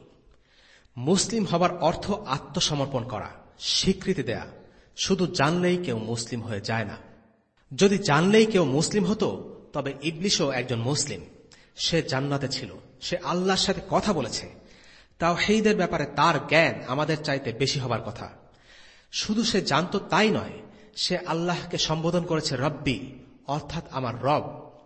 মুসলিম হবার অর্থ আত্মসমর্পণ করা, স্বীকৃতি দেয়া। শুধু জানলেই কেউ মুসলিম হয়ে যায় না। যদি জানলেই কেউ মুসলিম হতো, তবে ইবলিসও একজন মুসলিম। সে জান্নাতে ছিল, সে আল্লাহর সাথে কথা বলেছে। তাওহীদের ব্যাপারে তার জ্ঞান আমাদের চাইতে বেশি হবার কথা। শুধু সে জানত তাই নয়, সে আল্লাহকে সম্বোধন করেছে রব্বি, অর্থাৎ আমার রব।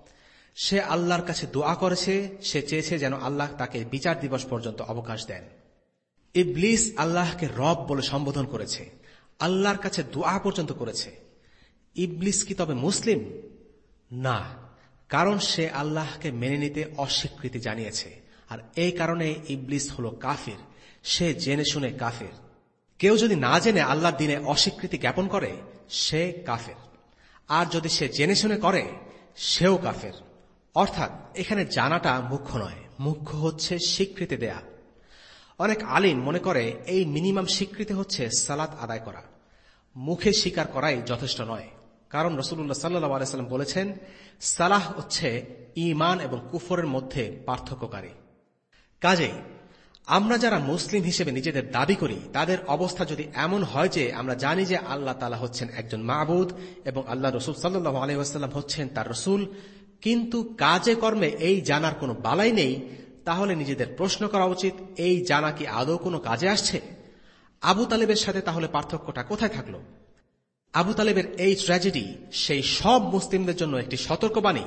সে আল্লাহর কাছে দোয়া করেছে, সে চেয়েছে যেন আল্লাহ তাকে বিচার দিবস পর্যন্ত অবকাশ দেন। ইবলিস আল্লাহকে রব বলে সম্বোধন করেছে, আল্লাহর কাছে দোয়া পর্যন্ত করেছে। ইবলিস কি তবে মুসলিম? না, কারণ সে আল্লাহকে মেনে নিতে অস্বীকৃতি জানিয়েছে, আর এই কারণে ইবলিস হল কাফির। সে জেনে শুনে কাফির। কেউ যদি না জেনে আল্লাহর দ্বীনে অস্বীকৃতি জ্ঞাপন করে, সে কাফের। আর যদি সে জেনে শুনে করে, সেও কাফের। অর্থাৎ এখানে জানাটা মুখ্য নয়, মুখ্য হচ্ছে স্বীকৃতি দেয়া। অনেক আলিম মনে করে এই মিনিমাম স্বীকৃতি হচ্ছে সালাত আদায় করা। মুখে স্বীকার করাই যথেষ্ট নয়, কারণ রাসূলুল্লাহ সাল্লাল্লাহু আলাইহি ওয়াসাল্লাম বলেছেন, সালাহ হচ্ছে ঈমান এবং কুফরের মধ্যে পার্থক্যকারী। কাজেই আমরা যারা মুসলিম হিসেবে নিজেদের দাবি করি, তাদের অবস্থা যদি এমন হয় যে আমরা জানি যে আল্লাহ তাআলা হচ্ছেন একজন মাবুদ এবং আল্লাহ রাসূল সাল্লাল্লাহু আলাইহি ওয়াসাল্লাম হচ্ছেন তার রাসূল, কিন্তু কাজে কর্মে এই জানার কোনো বালাই নেই, তাহলে নিজেদের প্রশ্ন করা উচিত, এই জানা কি আদৌ কোনো কাজে আসছে? আবু তালেবের সাথে তাহলে পার্থক্যটা কোথায় থাকলো? আবু তালেবের এই ট্র্যাজেডি সেই সব মুসলিমদের জন্য একটি সতর্কবাণী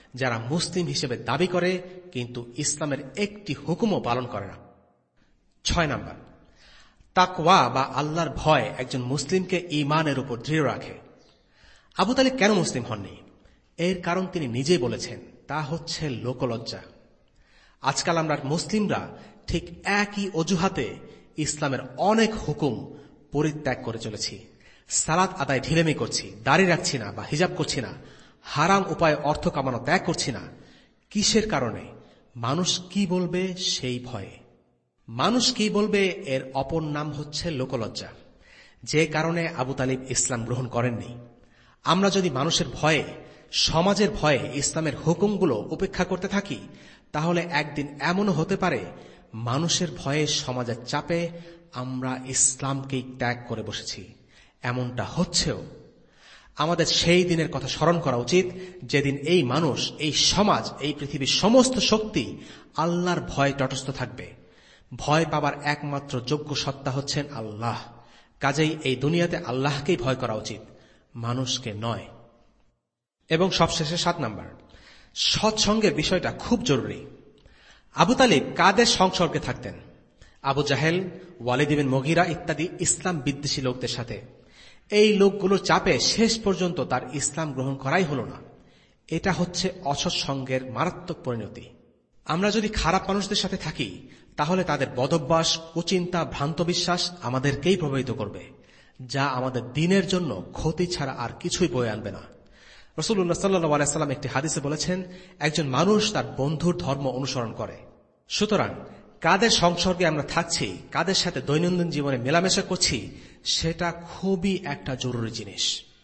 যারা মুসলিম হিসেবে দাবি করে কিন্তু ইসলামের একটি হুকুমও পালন করে না। ছয় নাম্বার, তাকওয়া বা আল্লাহর ভয় একজন মুসলিমকে ঈমানের উপর দৃঢ় রাখে। আবু তালিব কেন মুসলিম হননি? এর কারণ তিনি নিজেই বলেছেন, তা হচ্ছে লোকলজ্জা। আজকাল আমরা মুসলিমরা ঠিক একই অজুহাতে ইসলামের অনেক হুকুম পরিত্যাগ করে চলেছি। সালাত আদায় ঢিলেমি করছি, দাড়ি রাখছি না বা হিজাব করছি না, হারাম উপায়ে অর্থ কামানো ত্যাগ করছি না। কিসের কারণে? মানুষ কি বলবে সেই ভয়ে। মানুষ কি বলবে এর অপর নাম হচ্ছে লোকলজ্জা, যে কারণে আবু তালিব ইসলাম গ্রহণ করেননি। আমরা যদি মানুষের ভয়ে, সমাজের ভয়ে ইসলামের হুকুমগুলো উপেক্ষা করতে থাকি, তাহলে একদিন এমনও হতে পারে মানুষের ভয়ে, সমাজের চাপে আমরা ইসলামকেই ত্যাগ করে বসেছি। এমনটা হচ্ছেও। আমাদের সেই দিনের কথা স্মরণ করা উচিত যেদিন এই মানুষ, এই সমাজ, এই পৃথিবীর সমস্ত শক্তি আল্লাহর ভয়ে তটস্থ থাকবে। ভয় পাবার একমাত্র যোগ্য সত্তা হচ্ছেন আল্লাহ। কাজেই এই দুনিয়াতে আল্লাহকেই ভয় করা উচিত, মানুষকে নয়। এবং সবশেষে সাত নাম্বার, সৎসঙ্গের বিষয়টা খুব জরুরি। আবু তালিব কাদের সংসর্গে থাকতেন? আবু জাহেল, ওয়ালিদ ইবনে মুগীরা ইত্যাদি ইসলাম বিদ্বেষী লোকদের সাথে। এই লোকগুলোর চাপে শেষ পর্যন্ত তার ইসলাম গ্রহণ করাই হল না। এটা হচ্ছে অসৎসঙ্গের মারাত্মক পরিণতি। আমরা যদি খারাপ মানুষদের সাথে থাকি, তাহলে তাদের বদভ্যাস, কুচিন্তা, ভ্রান্ত বিশ্বাস আমাদেরকেই প্রভাবিত করবে, যা আমাদের দিনের জন্য ক্ষতি ছাড়া আর কিছুই বয়ে আনবে না। রাসূলুল্লাহ সাল্লাল্লাহু আলাইহি ওয়াসাল্লাম একটি হাদিসে বলেছেন, একজন মানুষ তার বন্ধুর ধর্ম অনুসরণ করে। সুতরাং কাদের সংসর্গে আমরা থাকছি, কাদের সাথে দৈনন্দিন জীবনে মেলামেশা করছি, সেটা খুবই একটা জরুরি জিনিস।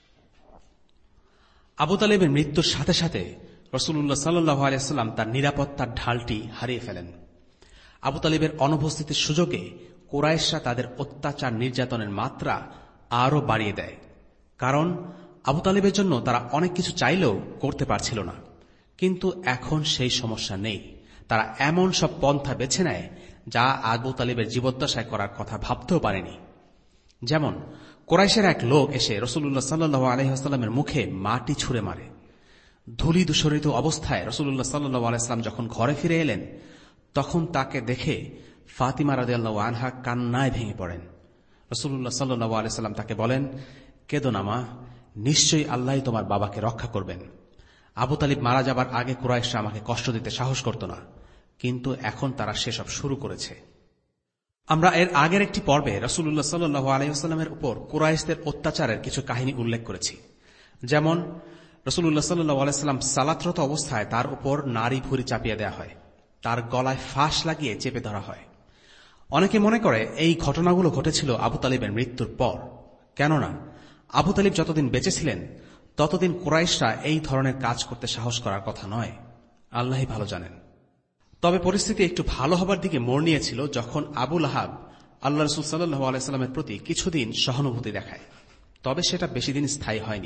আবু তালিবের মৃত্যুর সাথে সাথে রাসূলুল্লাহ সাল্লাল্লাহু আলাইহি ওয়াসাল্লাম তার নিরাপত্তার ঢালটি হারিয়ে ফেলেন। আবু তালিবের অনুপস্থিতির সুযোগে কুরাইশরা তাদের অত্যাচার, নির্যাতনের মাত্রা আরও বাড়িয়ে দেয়। কারণ আবু তালিবের জন্য তারা অনেক কিছু চাইলেও করতে পারছিল না। কিন্তু এখন সেই সমস্যা নেই। তারা এমন সব পন্থা বেছে নেয় যা আবু তালিবের জীবদ্দশায় করার কথা ভাবতেও পারেনি। যেমন কুরাইশের এক লোক এসে রাসূলুল্লাহ সাল্লাল্লাহু আলাইহি ওয়াসাল্লামের মুখে মাটি ছুঁড়ে মারে। ধূলি ধূসরিত অবস্থায় রাসূলুল্লাহ সাল্লাল্লাহু আলাইহি ওয়াসাল্লাম যখন ঘরে ফিরে এলেন, তখন তাকে দেখে ফাতিমা রাদিয়াল্লাহু আনহা কান্নায় ভেঙে পড়েন। রাসূলুল্লাহ সাল্লাল্লাহু আলাইহি ওয়াসাল্লাম তাকে বলেন, কেঁদো না মা, নিশ্চয়ই আল্লাহই তোমার বাবাকে রক্ষা করবেন। আবু তালিব মারা যাবার আগে কুরাইশরা আমাকে কষ্ট দিতে সাহস করত না, কিন্তু এখন তারা সেসব শুরু করেছে। আমরা এর আগের একটি পর্বে রাসূলুল্লাহ সাল্লাল্লাহু আলাইহি ওয়াসাল্লামের উপর কুরাইশদের অত্যাচারের কিছু কাহিনী উল্লেখ করেছি। যেমন রাসূলুল্লাহ সাল্লাল্লাহু আলাইহি ওয়াসাল্লাম সালাতরত অবস্থায় তার উপর নারী ভুঁড়ি চাপিয়ে দেওয়া হয়, তার গলায় ফাঁস লাগিয়ে চেপে ধরা হয়। অনেকে মনে করে এই ঘটনাগুলো ঘটেছিল আবু তালিবের মৃত্যুর পর। কেননা আবু তালিব যতদিন বেঁচে ছিলেন ততদিন কুরাইশরা এই ধরনের কাজ করতে সাহস করার কথা নয়। আল্লাহই ভালো জানেন। তবে পরিস্থিতি একটু ভালো হবার দিকে মোড় নিয়েছিল যখন আবু লাহাব আল্লাহ রাসূল সাল্লাল্লাহু আলাইহি ওয়াসাল্লামের প্রতি কিছুদিন সহানুভূতি দেখায়। তবে সেটা বেশি দিন স্থায়ী হয়নি।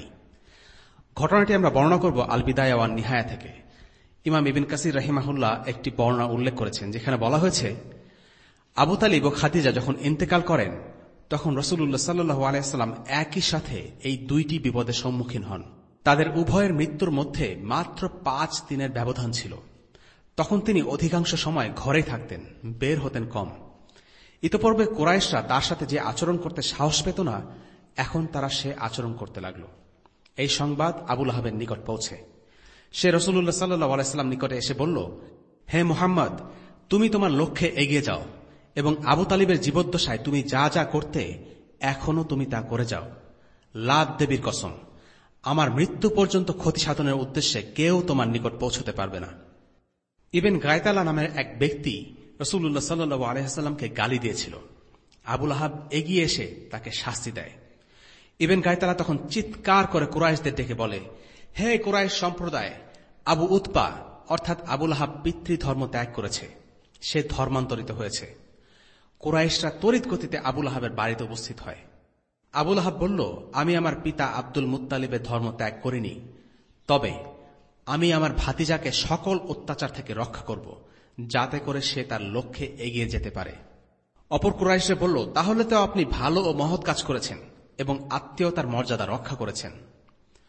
ঘটনাটি আমরা বর্ণনা করব আল বিদায়া ওয়ান নিহায়া থেকে। ইমাম ইবনে কাসির রাহিমাহুল্লাহ একটি বর্ণনা উল্লেখ করেছেন, যেখানে বলা হয়েছে, আবু তালিব ও খাদিজা যখন ইন্তেকাল করেন, তখন রাসূলুল্লাহ সাল্লাল্লাহু আলাইহি ওয়াসাল্লাম একই সাথে এই দুইটি বিপদের সম্মুখীন হন। তাদের উভয়ের মৃত্যুর মধ্যে মাত্র পাঁচ দিনের ব্যবধান ছিল। তখন তিনি অধিকাংশ সময় ঘরেই থাকতেন, বের হতেন কম। ইতোপূর্বে কুরাইশরা তার সাথে যে আচরণ করতে সাহস পেত না, এখন তারা সে আচরণ করতে লাগল। এই সংবাদ আবু লাহাবের নিকট পৌঁছে। সে রাসূলুল্লাহ সাল্লাল্লাহু আলাইহি ওয়াসাল্লাম নিকটে এসে বলল, হে মুহাম্মদ, তুমি তোমার লক্ষ্যে এগিয়ে যাও এবং আবু তালিবের জীবদ্দশায় তুমি যা যা করতে এখনো তুমি তা করে যাও। লাত দেবীর কসম, আমার মৃত্যু পর্যন্ত ক্ষতি সাধনের উদ্দেশ্যে কেউ তোমার নিকট পৌঁছতে পারবে না। ইবন গায়তালা নামের এক ব্যক্তি রাসূলুল্লাহ সাল্লাল্লাহু আলাইহি ওয়াসাল্লামকে গালি দিয়েছিল। আবু লাহাব এগিয়ে এসে তাকে শাস্তি দেয়। ইবন গায়তালা তখন চিৎকার করে কুরাইশদের ডেকে বলে, হে কুরাইশ সম্প্রদায়, আবু উতবা অর্থাৎ আবু লাহাব পিতৃধর্ম ত্যাগ করেছে, সে ধর্মান্তরিত হয়েছে। কুরাইশরা তড়িৎ গতিতে আবু লাহাবের বাড়িতে উপস্থিত হয়। আবু লাহাব বলল, আমি আমার পিতা আব্দুল মুত্তালিবের ধর্ম ত্যাগ করিনি, তবে আমি আমার ভাতিজাকে সকল অত্যাচার থেকে রক্ষা করব, যাতে করে সে তার লক্ষ্যে এগিয়ে যেতে পারে। অপর কুরাইশরা বলল, তাহলে তো আপনি ভালো ও মহৎ কাজ করেছেন এবং আত্মীয়তার মর্যাদা রক্ষা করেছেন।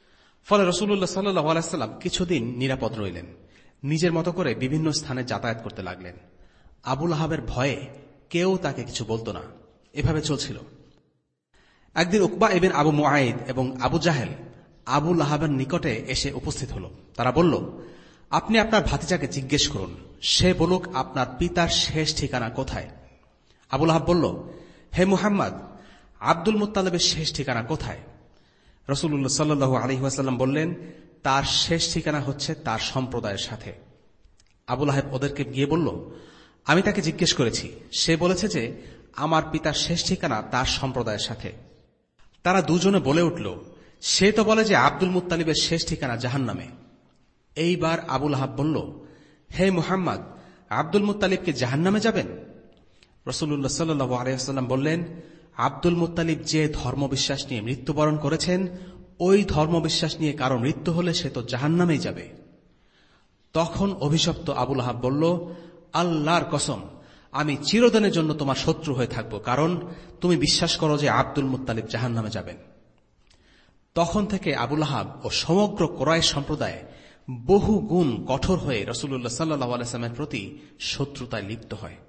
ফলে রাসূলুল্লাহ সাল্লাল্লাহু আলাইহি ওয়াসাল্লাম কিছুদিন নিরাপদ রইলেন, নিজের মতো করে বিভিন্ন স্থানে যাতায়াত করতে লাগলেন। আবু লাহাবের ভয়ে কেউ তাকে কিছু বলতো না। এভাবে চলছিল। একদিন উকবা ইবনে আবু মুআইদ এবং আবু জাহেল আবু লাহাবের নিকটে এসে উপস্থিত হল। তারা বলল, আপনি আপনার ভাতিজাকে জিজ্ঞেস করুন, সে বলুক আপনার পিতার শেষ ঠিকানা কোথায়। আবু লাহাব বলল, হে মুহাম্মদ, আব্দুল মুত্তালিবের শেষ ঠিকানা কোথায়? রাসূলুল্লাহ সাল্লাল্লাহু আলাইহি ওয়াসাল্লাম বললেন, তার শেষ ঠিকানা হচ্ছে তার সম্প্রদায়ের সাথে। আবু লাহাব ওদেরকে গিয়ে বলল, আমি তাকে জিজ্ঞেস করেছি, সে বলেছে যে আমার পিতার শেষ ঠিকানা তার সম্প্রদায়ের সাথে। তারা দুজনে বলে উঠল, সে তো বলে যে আব্দুল মুত্তালিবের শেষ ঠিকানা জাহান্নামে। এইবার আবু লাহাব বলল, হে মুহাম্মদ, আব্দুল মুত্তালিবকে জাহান্নামে যাবেন? রাসূলুল্লাহ সাল্লাল্লাহু আলাইহি ওয়াসাল্লাম বললেন, আব্দুল মুত্তালিব যে ধর্মবিশ্বাস নিয়ে মৃত্যুবরণ করেছেন, ওই ধর্মবিশ্বাস নিয়ে কারো মৃত্যু হলে সে তো জাহান্নামেই যাবে। তখন অভিশপ্ত আবু লাহাব বলল, আল্লাহর কসম, আমি চিরদিনের জন্য তোমার শত্রু হয়ে থাকব, কারণ তুমি বিশ্বাস করো যে আব্দুল মুত্তালিব জাহান্নামে যাবেন। তখন থেকে আবু লাহাব ও সমগ্র কুরাইশ সম্প্রদায় বহু গুণ কঠোর হয়ে রাসূলুল্লাহ সাল্লাল্লাহু আলাইহি ওয়াসাল্লামের প্রতি শত্রুতায় লিপ্ত হয়।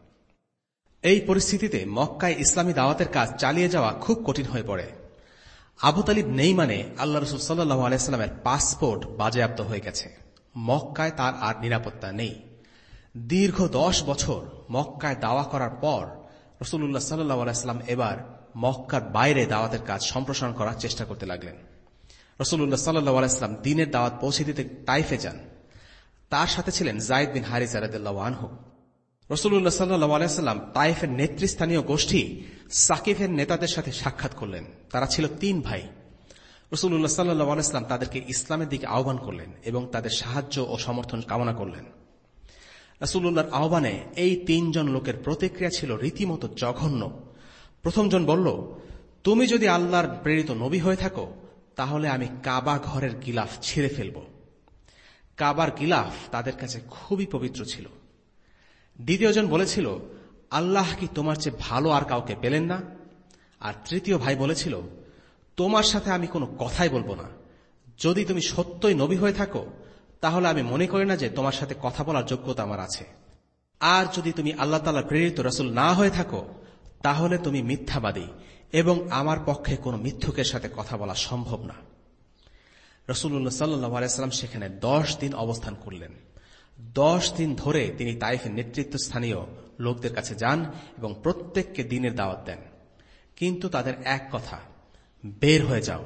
এই পরিস্থিতিতে মক্কায় ইসলামী দাওয়াতের কাজ চালিয়ে যাওয়া খুব কঠিন হয়ে পড়ে। আবু তালিব নেই মানে আল্লাহ রাসূল সাল্লাল্লাহু আলাইহি ওয়াসাল্লামের পাসপোর্ট বাজেয়াপ্ত হয়ে গেছে। মক্কায় তার আর নিরাপত্তা নেই। দীর্ঘ দশ বছর মক্কায় দাওয়া করার পর রাসূলুল্লাহ সাল্লাল্লাহু আলাইহি ওয়াসাল্লাম এবার মক্কার বাইরে দাওয়াতের কাজ সম্প্রসারণ করার চেষ্টা করতে লাগলেন। রাসূলুল্লাহ সাল্লাল্লাহু আলাইহি ওয়াসাল্লাম দ্বীনের দাওয়াত পৌঁছে দিতে তাইফে যান। তার সাথে ছিলেন যায়েদ বিন হারিসা রাদিয়াল্লাহু আনহু। রাসূলুল্লাহ সাল্লাল্লাহু আলাইহি ওয়াসাল্লাম তাইফের নেতৃস্থানীয় গোষ্ঠী সাকিফের নেতাদের সাথে সাক্ষাৎ করলেন। তারা ছিল তিন ভাই। রাসূলুল্লাহ সাল্লাল্লাহু আলাইহি ওয়াসাল্লাম তাদেরকে ইসলামের দিকে আহ্বান করলেন এবং তাদের সাহায্য ও সমর্থন কামনা করলেন। রাসূলুল্লাহর আহ্বানে এই তিনজন লোকের প্রতিক্রিয়া ছিল রীতিমতো জঘন্য। প্রথমজন বলল, তুমি যদি আল্লাহর প্রেরিত নবী হয়ে থাকো, তাহলে আমি কাবা ঘরের গিলাফ ছিঁড়ে ফেলব। কাবার গিলাফ তাদের কাছে খুবই পবিত্র ছিল। দ্বিতীয়জন বলেছিল, আল্লাহ কি তোমার চেয়ে ভালো আর কাউকে পেলেন না? আর তৃতীয় ভাই বলেছিল, তোমার সাথে আমি কোনো কথাই বলবো না। যদি তুমি সত্যই নবী হয়ে থাকো, তাহলে আমি মনে করি না যে তোমার সাথে কথা বলার যোগ্যতা আমার আছে। আর যদি তুমি আল্লাহ তাআলার প্রেরিত রাসূল না হয়ে থাকো, তাহলে তুমি মিথ্যাবাদী এবং আমার পক্ষে কোনো মিথ্যুকের সাথে কথা বলা সম্ভব না। রাসূলুল্লাহ সাল্লাল্লাহু আলাইহি ওয়াসাল্লাম সেখানে দশ দিন অবস্থান করলেন। দশ দিন ধরে তিনি তাইফের নেতৃত্বস্থানীয় লোকদের কাছে যান এবং প্রত্যেককে দ্বীনের দাওয়াত দেন। কিন্তু তাদের এক কথা, বের হয়ে যাও।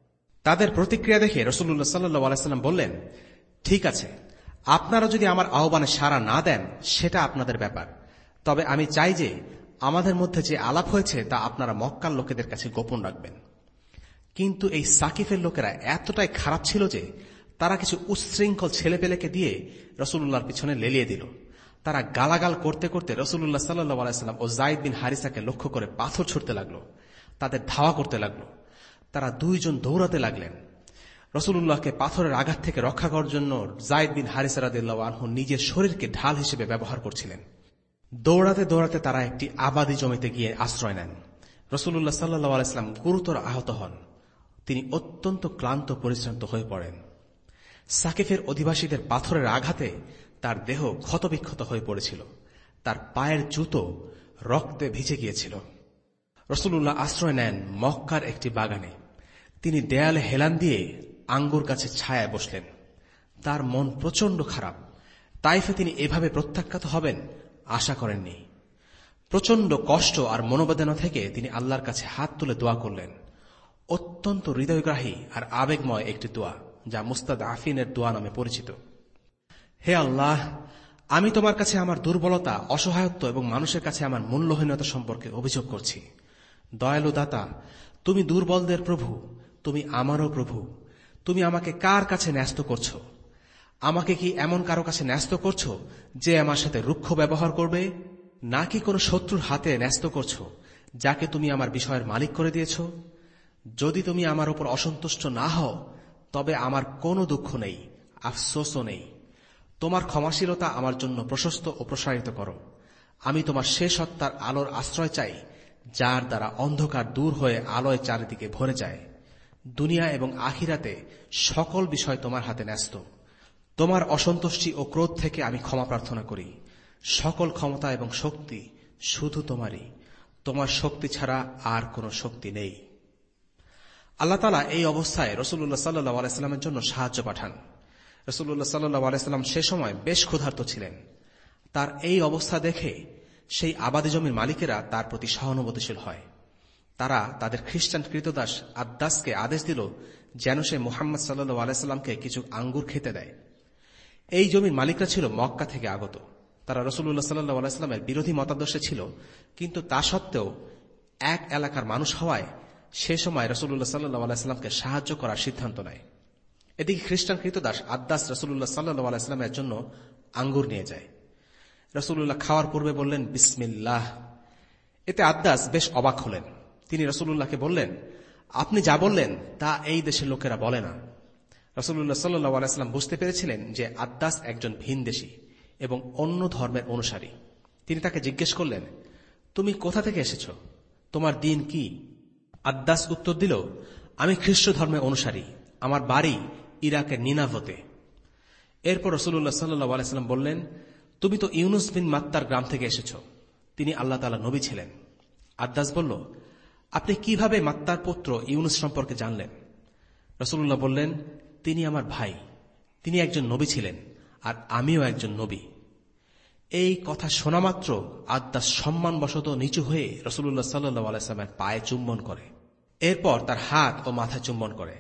তাদের প্রতিক্রিয়া দেখে রাসূলুল্লাহ সাল্লাল্লাহু আলাইহি ওয়াসাল্লাম বললেন, ঠিক আছে, আপনারা যদি আমার আহ্বানে সাড়া না দেন সেটা আপনাদের ব্যাপার। তবে আমি চাই যে আমাদের মধ্যে যে আলাপ হয়েছে তা আপনারা মক্কার লোকেদের কাছে গোপন রাখবেন। কিন্তু এই সাকিফের লোকেরা এতটাই খারাপ ছিল যে তারা কিছু উচ্ছৃঙ্খল ছেলেপেলেকে দিয়ে রাসূলুল্লাহর পিছনে লেলিয়ে দিল। তারা গালাগাল করতে করতে রাসূলুল্লাহ সাল্লাল্লাহু আলাইহি ওয়াসাল্লাম ও যায়েদ বিন হারিসাকে লক্ষ্য করে পাথর ছুঁড়তে লাগলো, তাদের ধাওয়া করতে লাগলো। তারা দুইজন দৌড়াতে লাগলেন। রাসূলুল্লাহকে পাথরের আঘাত থেকে রক্ষা করার জন্য যায়েদ বিন হারিসা রাদিয়াল্লাহু আনহু নিজের শরীরকে ঢাল হিসেবে ব্যবহার করছিলেন। দৌড়াতে দৌড়াতে তারা একটি আবাদি জমিতে গিয়ে আশ্রয় নেন। রাসূলুল্লাহ সাল্লাল্লাহু আলাইহি ওয়াসাল্লাম গুরুতর আহত হন। তিনি অত্যন্ত ক্লান্ত পরিশ্রান্ত হয়ে পড়েন। সাকিফের অধিবাসীদের পাথরের আঘাতে তার দেহ ক্ষতবিক্ষত হয়ে পড়েছিল। তার পায়ের জুতো রক্তে ভিজে গিয়েছিল। রাসূলুল্লাহ আশ্রয় নেন মক্কার একটি বাগানে। তিনি দেয়ালে হেলান দিয়ে আঙ্গুর গাছের ছায়ায় বসলেন। তার মন প্রচন্ড খারাপ। তাইফে তিনি এভাবে প্রত্যাখ্যাত হবেন আশা করেননি। প্রচন্ড কষ্ট আর মনোবেদনা থেকে তিনি আল্লাহর কাছে হাত তুলে দোয়া করলেন। অত্যন্ত হৃদয়গ্রাহী আর আবেগময় একটি দোয়া, যা মুস্তাদআফিনের দোয়া নামে পরিচিত। হে আল্লাহ, আমি তোমার কাছে আমার দুর্বলতা, অসহায়ত্ব এবং মানুষের কাছে আমার মূল্যহীনতা সম্পর্কে অভিযোগ করছি। দয়ালু দাতা, তুমি দুর্বলদের প্রভু, তুমি আমারও প্রভু। তুমি আমাকে কার কাছে ন্যস্ত করছো? আমাকে কি এমন কারো কাছে ন্যস্ত করছো যে আমার সাথে রুক্ষ ব্যবহার করবে, নাকি কোনো শত্রুর হাতে ন্যস্ত করছো যাকে তুমি আমার বিষয়ের মালিক করে দিয়েছ? যদি তুমি আমার উপর অসন্তুষ্ট না হও, তবে আমার কোনো দুঃখ নেই, আফসোসও নেই। তোমার ক্ষমাশীলতা আমার জন্য প্রশস্ত ও প্রসারিত করো। আমি তোমার সে সত্তার আলোর আশ্রয় চাই, যার দ্বারা অন্ধকার দূর হয়ে আলোয় চারিদিকে ভরে যায়, দুনিয়া এবং আখিরাতে সকল বিষয় তোমার হাতে ন্যস্ত। তোমার অসন্তুষ্টি ও ক্রোধ থেকে আমি ক্ষমা প্রার্থনা করি। সকল ক্ষমতা এবং শক্তি শুধু তোমারই, তোমার শক্তি ছাড়া আর কোনো শক্তি নেই। আল্লাহ তাআলা এই অবস্থায় রাসূলুল্লাহ সাল্লাল্লাহু আলাইহি ওয়াসাল্লামের জন্য সাহায্য পাঠান। রাসূলুল্লাহ সাল্লাল্লাহু আলাইহি ওয়াসাল্লাম সে সময় বেশ ক্ষুধার্ত ছিলেন। তার এই অবস্থা দেখে সেই আবাদি জমির মালিকেরা তার প্রতি সহানুভূতিশীল হয়। তারা তাদের খ্রিস্টান কৃতদাস আদ্দাসকে আদেশ দিল যেন সে মুহাম্মদ সাল্লাল্লাহু আলাইহি ওয়াসাল্লামকে কিছু আঙ্গুর খেতে দেয়। এই জমির মালিকরা ছিল মক্কা থেকে আগত। তারা রাসূলুল্লাহ সাল্লাল্লাহু আলাইহি ওয়াসাল্লামের বিরোধী মতাদর্শে ছিল, কিন্তু তা সত্ত্বেও এক এলাকার মানুষ হওয়ায় সে সময় রাসূলুল্লাহ সাল্লাল্লাহু আলাইহি ওয়াসাল্লামকে সাহায্য করার সিদ্ধান্ত নেয়। এদিকে খ্রিস্টান কৃতদাস আদ্দাস রাসূলুল্লাহ সাল্লাল্লাহু আলাইহি ওয়াসাল্লামের জন্য আঙ্গুর নিয়ে যায়। রাসূলুল্লাহ খাওয়ার পূর্বে বললেন, বিসমিল্লাহ। এতে আদ্দাস বেশ অবাক হলেন। তিনি রাসূলুল্লাহকে বললেন, আপনি যা বললেন তা এই দেশের লোকেরা বলে না। রাসূলুল্লাহ সাল্লাল্লাহু আলাইহি ওয়াসাল্লাম বুঝতে পেরেছিলেন যে আদ্দাস একজন ভিনদেশী এবং অন্য ধর্মের অনুসারী। তিনি তাকে জিজ্ঞেস করলেন, তুমি কোথা থেকে এসেছ? তোমার দ্বীন কি? আদ্দাস উত্তর দিল, আমি খ্রিস্ট ধর্মের অনুসারী। আমার বাড়ি ইরাকের নিনাভতে। এরপর রাসূলুল্লাহ সাল্লাল্লাহু আলাইহি ওয়াসাল্লাম বললেন, তুমি তো ইউনুস বিন মাত্তার গ্রাম থেকে এসেছ। তিনি আল্লাহ তাআলার নবী ছিলেন। আদ্দাস বলল, আপনি কিভাবে মাত্তার পুত্র ইউনুস সম্পর্কে জানলেন? রাসূলুল্লাহ বললেন, তিনি আমার ভাই। তিনি একজন নবী ছিলেন আর আমিও একজন নবী। এই কথা শোনা মাত্র আদ্দাস সম্মানবশত নিচু হয়ে রাসূলুল্লাহ সাল্লাল্লাহু আলাইহি ওয়াসাল্লামের পায়ে চুম্বন করে। এরপর তার হাত ও মাথা চুম্বন করে।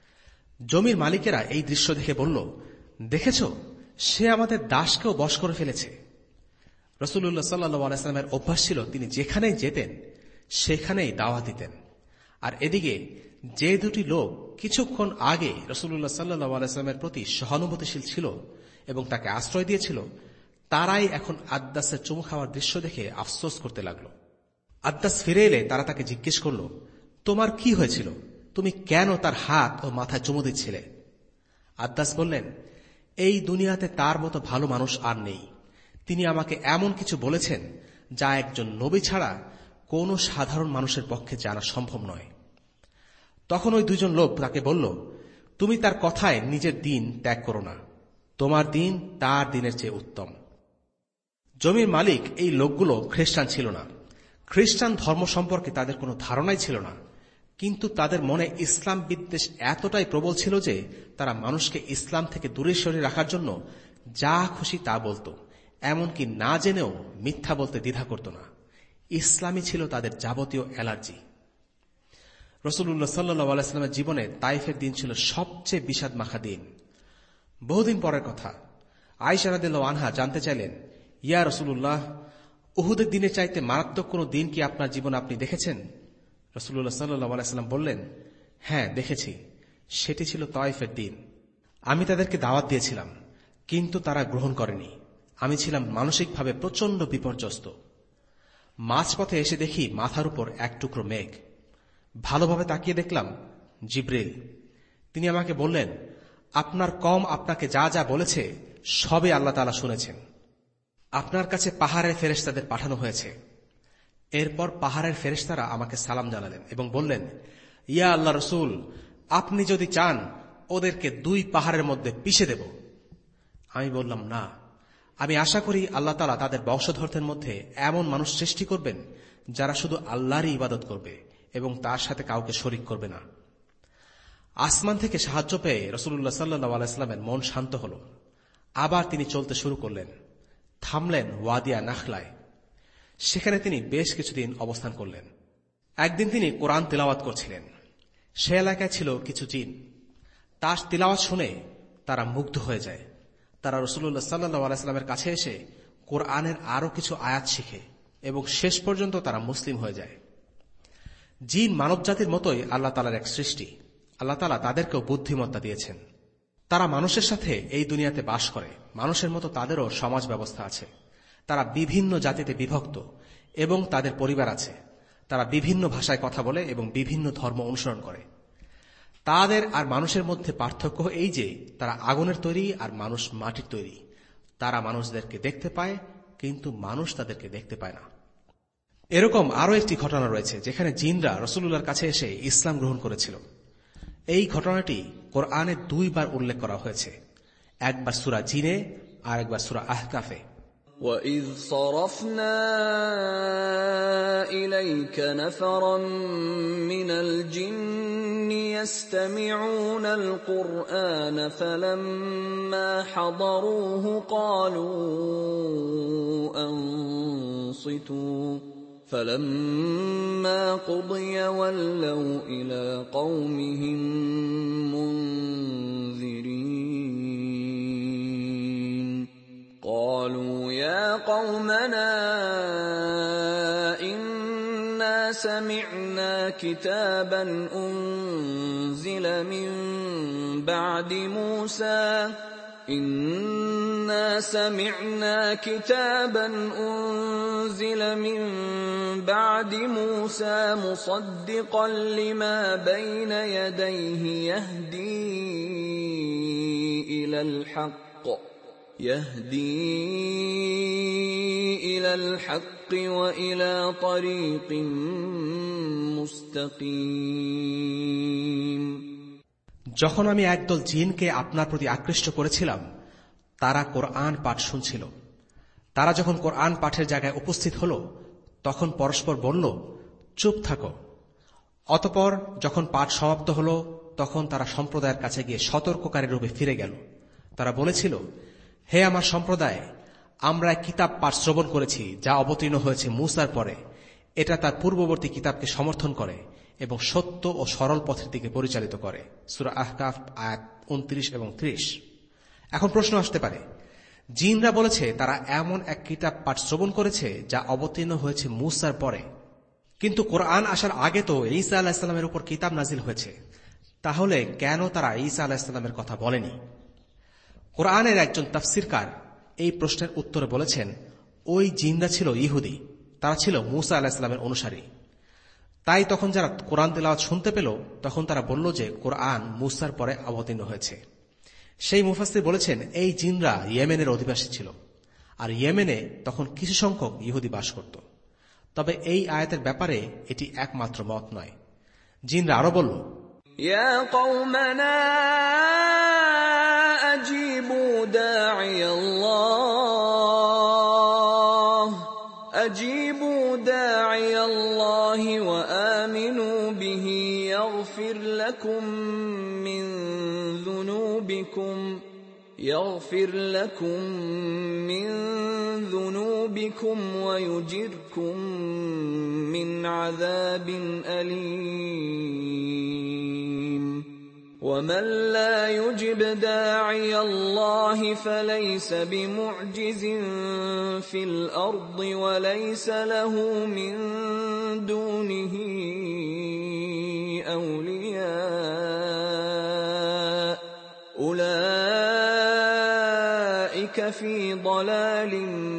জমির মালিকেরা এই দৃশ্য দেখে বলল, দেখেছ, সে আমাদের দাসকেও বশ করে ফেলেছে। রাসূলুল্লাহ সাল্লাল্লাহু আলাইহি ওয়াসাল্লামের অভ্যাস ছিল তিনি যেখানেই যেতেন সেখানেই দাওয়াত দিতেন। আর এদিকে যে দুটি লোক কিছুক্ষণ আগে রাসূলুল্লাহ সাল্লাল্লাহু আলাইহি ওয়াসাল্লামের প্রতি সহানুভূতিশীল ছিল এবং তাকে আশ্রয় দিয়েছিল, তারাই এখন আদ্দাসের চুমু খাওয়ার দৃশ্য দেখে আফসোস করতে লাগল। আদ্দাস ফিরে এলে তারা তাকে জিজ্ঞেস করল, তোমার কি হয়েছিল? তুমি কেন তার হাত ও মাথায় চুমু দিচ্ছিলে? আদ্দাস বললেন, এই দুনিয়াতে তার মতো ভালো মানুষ আর নেই। তিনি আমাকে এমন কিছু বলেছেন যা একজন নবী ছাড়া কোনো সাধারণ মানুষের পক্ষে জানা সম্ভব নয়। তখন ওই দুজন লোক তাকে বলল, তুমি তার কথায় নিজের দিন ত্যাগ করো না। তোমার দিন তার দিনের চেয়ে উত্তম। জমির মালিক এই লোকগুলো খ্রিস্টান ছিল না। খ্রিস্টান ধর্ম সম্পর্কে তাদের কোনো ধারণাই ছিল না, কিন্তু তাদের মনে ইসলাম বিদ্বেষ এতটাই প্রবল ছিল যে তারা মানুষকে ইসলাম থেকে দূরে সরিয়ে রাখার জন্য যা খুশি তা বলত, এমনকি না জেনেও মিথ্যা বলতে দ্বিধা করত না। ইসলামই ছিল তাদের যাবতীয় অ্যালার্জি। রাসূলুল্লাহ সাল্লাল্লাহু আলাইহি ওয়াসাল্লামের জীবনে তাইফের দিন ছিল সবচেয়ে বিষাদ মাখা দিন। বহুদিন পরের কথা। আয়েশা রাদিয়াল্লাহু আনহা জানতে চাইলেন, ইয়া রাসূলুল্লাহ, উহুদের দিনের চাইতে মারাত্মক কোন দিন কি আপনার জীবনে আপনি দেখেছেন? রাসূলুল্লাহ সাল্লাল্লাহু আলাইহি ওয়াসাল্লাম বললেন, হ্যাঁ দেখেছি। সেটি ছিল তাইফের দিন। আমি তাদেরকে দাওয়াত দিয়েছিলাম, কিন্তু তারা গ্রহণ করেনি। আমি ছিলাম মানসিকভাবে প্রচন্ড বিপর্যস্ত। মাঝপথে এসে দেখি মাথার উপর এক টুকরো মেঘ। ভালোভাবে তাকিয়ে দেখলাম জিবরিল। তিনি আমাকে বললেন, আপনার কওম আপনাকে যা যা বলেছে সবই আল্লাহ তাআলা শুনেছেন। আপনার কাছে পাহাড়ের ফেরেশতাদের পাঠানো হয়েছে। এরপর পাহাড়ের ফেরেশতারা আমাকে সালাম জানালেন এবং বললেন, ইয়া আল্লাহ রাসূল, আপনি যদি চান ওদেরকে দুই পাহাড়ের মধ্যে পিষে দেব। আমি বললাম, না, আমি আশা করি আল্লাহ তাআলা তাদের বংশধরদের মধ্যে এমন মানুষ সৃষ্টি করবেন যারা শুধু আল্লাহরই ইবাদত করবে এবং তার সাথে কাউকে শরীক করবে না। আসমান থেকে সাহায্য পেয়ে রাসূলুল্লাহ সাল্লাল্লাহু আলাইহি ওয়াসাল্লামের মন শান্ত হল। আবার তিনি চলতে শুরু করলেন। থামলেন ওয়াদিয়া নাখলায়। সেখানে তিনি বেশ কিছুদিন অবস্থান করলেন। একদিন তিনি কোরআন তিলাওয়াত করছিলেন। সে এলাকায় ছিল কিছু জিন। তার তিলাওয়াত শুনে তারা মুগ্ধ হয়ে যায়। তারা রাসূলুল্লাহ সাল্লাল্লাহু আলাইহি ওয়াসাল্লামের কাছে এসে কোরআনের আরো কিছু আয়াত শিখে এবং শেষ পর্যন্ত তারা মুসলিম হয়ে যায়। জিন মানব জাতির মতোই আল্লাহ তাআলার এক সৃষ্টি। আল্লাহ তাআলা তাদেরকেও বুদ্ধিমত্তা দিয়েছেন। তারা মানুষের সাথে এই দুনিয়াতে বাস করে। মানুষের মতো তাদেরও সমাজ ব্যবস্থা আছে। তারা বিভিন্ন জাতিতে বিভক্ত এবং তাদের পরিবার আছে। তারা বিভিন্ন ভাষায় কথা বলে এবং বিভিন্ন ধর্ম অনুসরণ করে। তাদের আর মানুষের মধ্যে পার্থক্য এই যে তারা আগুনের তৈরি আর মানুষ মাটির তৈরি। তারা মানুষদেরকে দেখতে পায়, কিন্তু মানুষ তাদেরকে দেখতে পায় না। এরকম আরো একটি ঘটনা রয়েছে যেখানে জিনরা রাসূলুল্লাহর কাছে এসে ইসলাম গ্রহণ করেছিল। এই ঘটনাটি কোরআনে দুইবার উল্লেখ করা হয়েছে, একবার সূরা জিনে আর একবার সূরা আহকাফে। وَإِذْ صَرَفْنَا إِلَيْكَ نَفَرًا مِنَ الْجِنِّ يَسْتَمِعُونَ الْقُرْآنَ فَلَمَّا حَضَرُوهُ قَالُوا أَنصِتُوا فَلَمَّا قُضِيَ وَلَّوْا إِلَى قَوْمِهِمْ مُنذِرِينَ قَالُوا يَا قَوْمَنَا إِنَّا سَمِعْنَا كِتَابًا أُنزِلَ مِن بَعْدِ مُوسَى إِنَّا سَمِعْنَا كِتَابًا أُنزِلَ مِن بَعْدِ مُوسَى مُصَدِّقًا لِمَا بَيْنَ يَدَيْهِ يَهْدِي إِلَى الْحَقِّ يَهْدِي إِلَى الْحَقِّ وَإِلَى طَرِيقٍ مُسْتَقِيمٍ। যখন আমি একদল জিনকে আপনার প্রতি আকৃষ্ট করেছিলাম, তারা কোরআন পাঠ শুনছিল। তারা যখন কোরআন পাঠের জায়গায় উপস্থিত হল, তখন পরস্পর বলল, চুপ থাকো। অতঃপর যখন পাঠ সমাপ্ত হল, তখন তারা সম্প্রদায়ের কাছে গিয়ে সতর্ককারী রূপে ফিরে গেল। তারা বলেছিল, হে আমার সম্প্রদায়, আমরা এক কিতাব পাঠ শ্রবণ করেছি যা অবতীর্ণ হয়েছে মূসার পরে। এটা তার পূর্ববর্তী কিতাবকে সমর্থন করে এবং সত্য ও সরল পথের দিকে পরিচালিত করে। সূরা আহকাফ আয়াত উনত্রিশ এবং ত্রিশ। এখন প্রশ্ন আসতে পারে, জিনরা বলেছে তারা এমন এক কিতাব পাঠ শ্রবণ করেছে যা অবতীর্ণ হয়েছে মূসার পরে, কিন্তু কোরআন আসার আগে তো ঈসা আলাইহিস সালামের উপর কিতাব নাজিল হয়েছে। তাহলে কেন তারা ঈসা আলাইহিস সালামের কথা বলেনি? কোরআনের একজন তাফসীরকার এই প্রশ্নের উত্তরে বলেছেন, ওই জিনরা ছিল ইহুদি, তারা ছিল মূসা আলাইহিস সালামের অনুসারী। তাই তখন যারা কোরআন তেলাওয়াত শুনতে পেল, তখন তারা বলল যে কোরআন মূসার পরে অবতীর্ণ হয়েছে। সেই মুফাসসির বলেছেন, এই জিনরা ইয়েমেনের অধিবাসী ছিল, আর ইয়েমেনে তখন কিছু সংখ্যক ইহুদি বাস করত। তবে এই আয়াতের ব্যাপারে এটি একমাত্র মত নয়। জিনরা আরো বলল, ইয়া কওমানা আজিবু দাঈয়াল্লাহ আজিবু দাঈয়াল্লাহ ওয়া আমিনু বিহি ইয়াগফির লাকুম মিন যুনুবিকুম يغفر لكم من ذنوبكم ويجركم من عذاب أليم ومن لا يجب داعي الله فليس بمعجز في الأرض وليس له من دونه أولياء أولئك في ضلال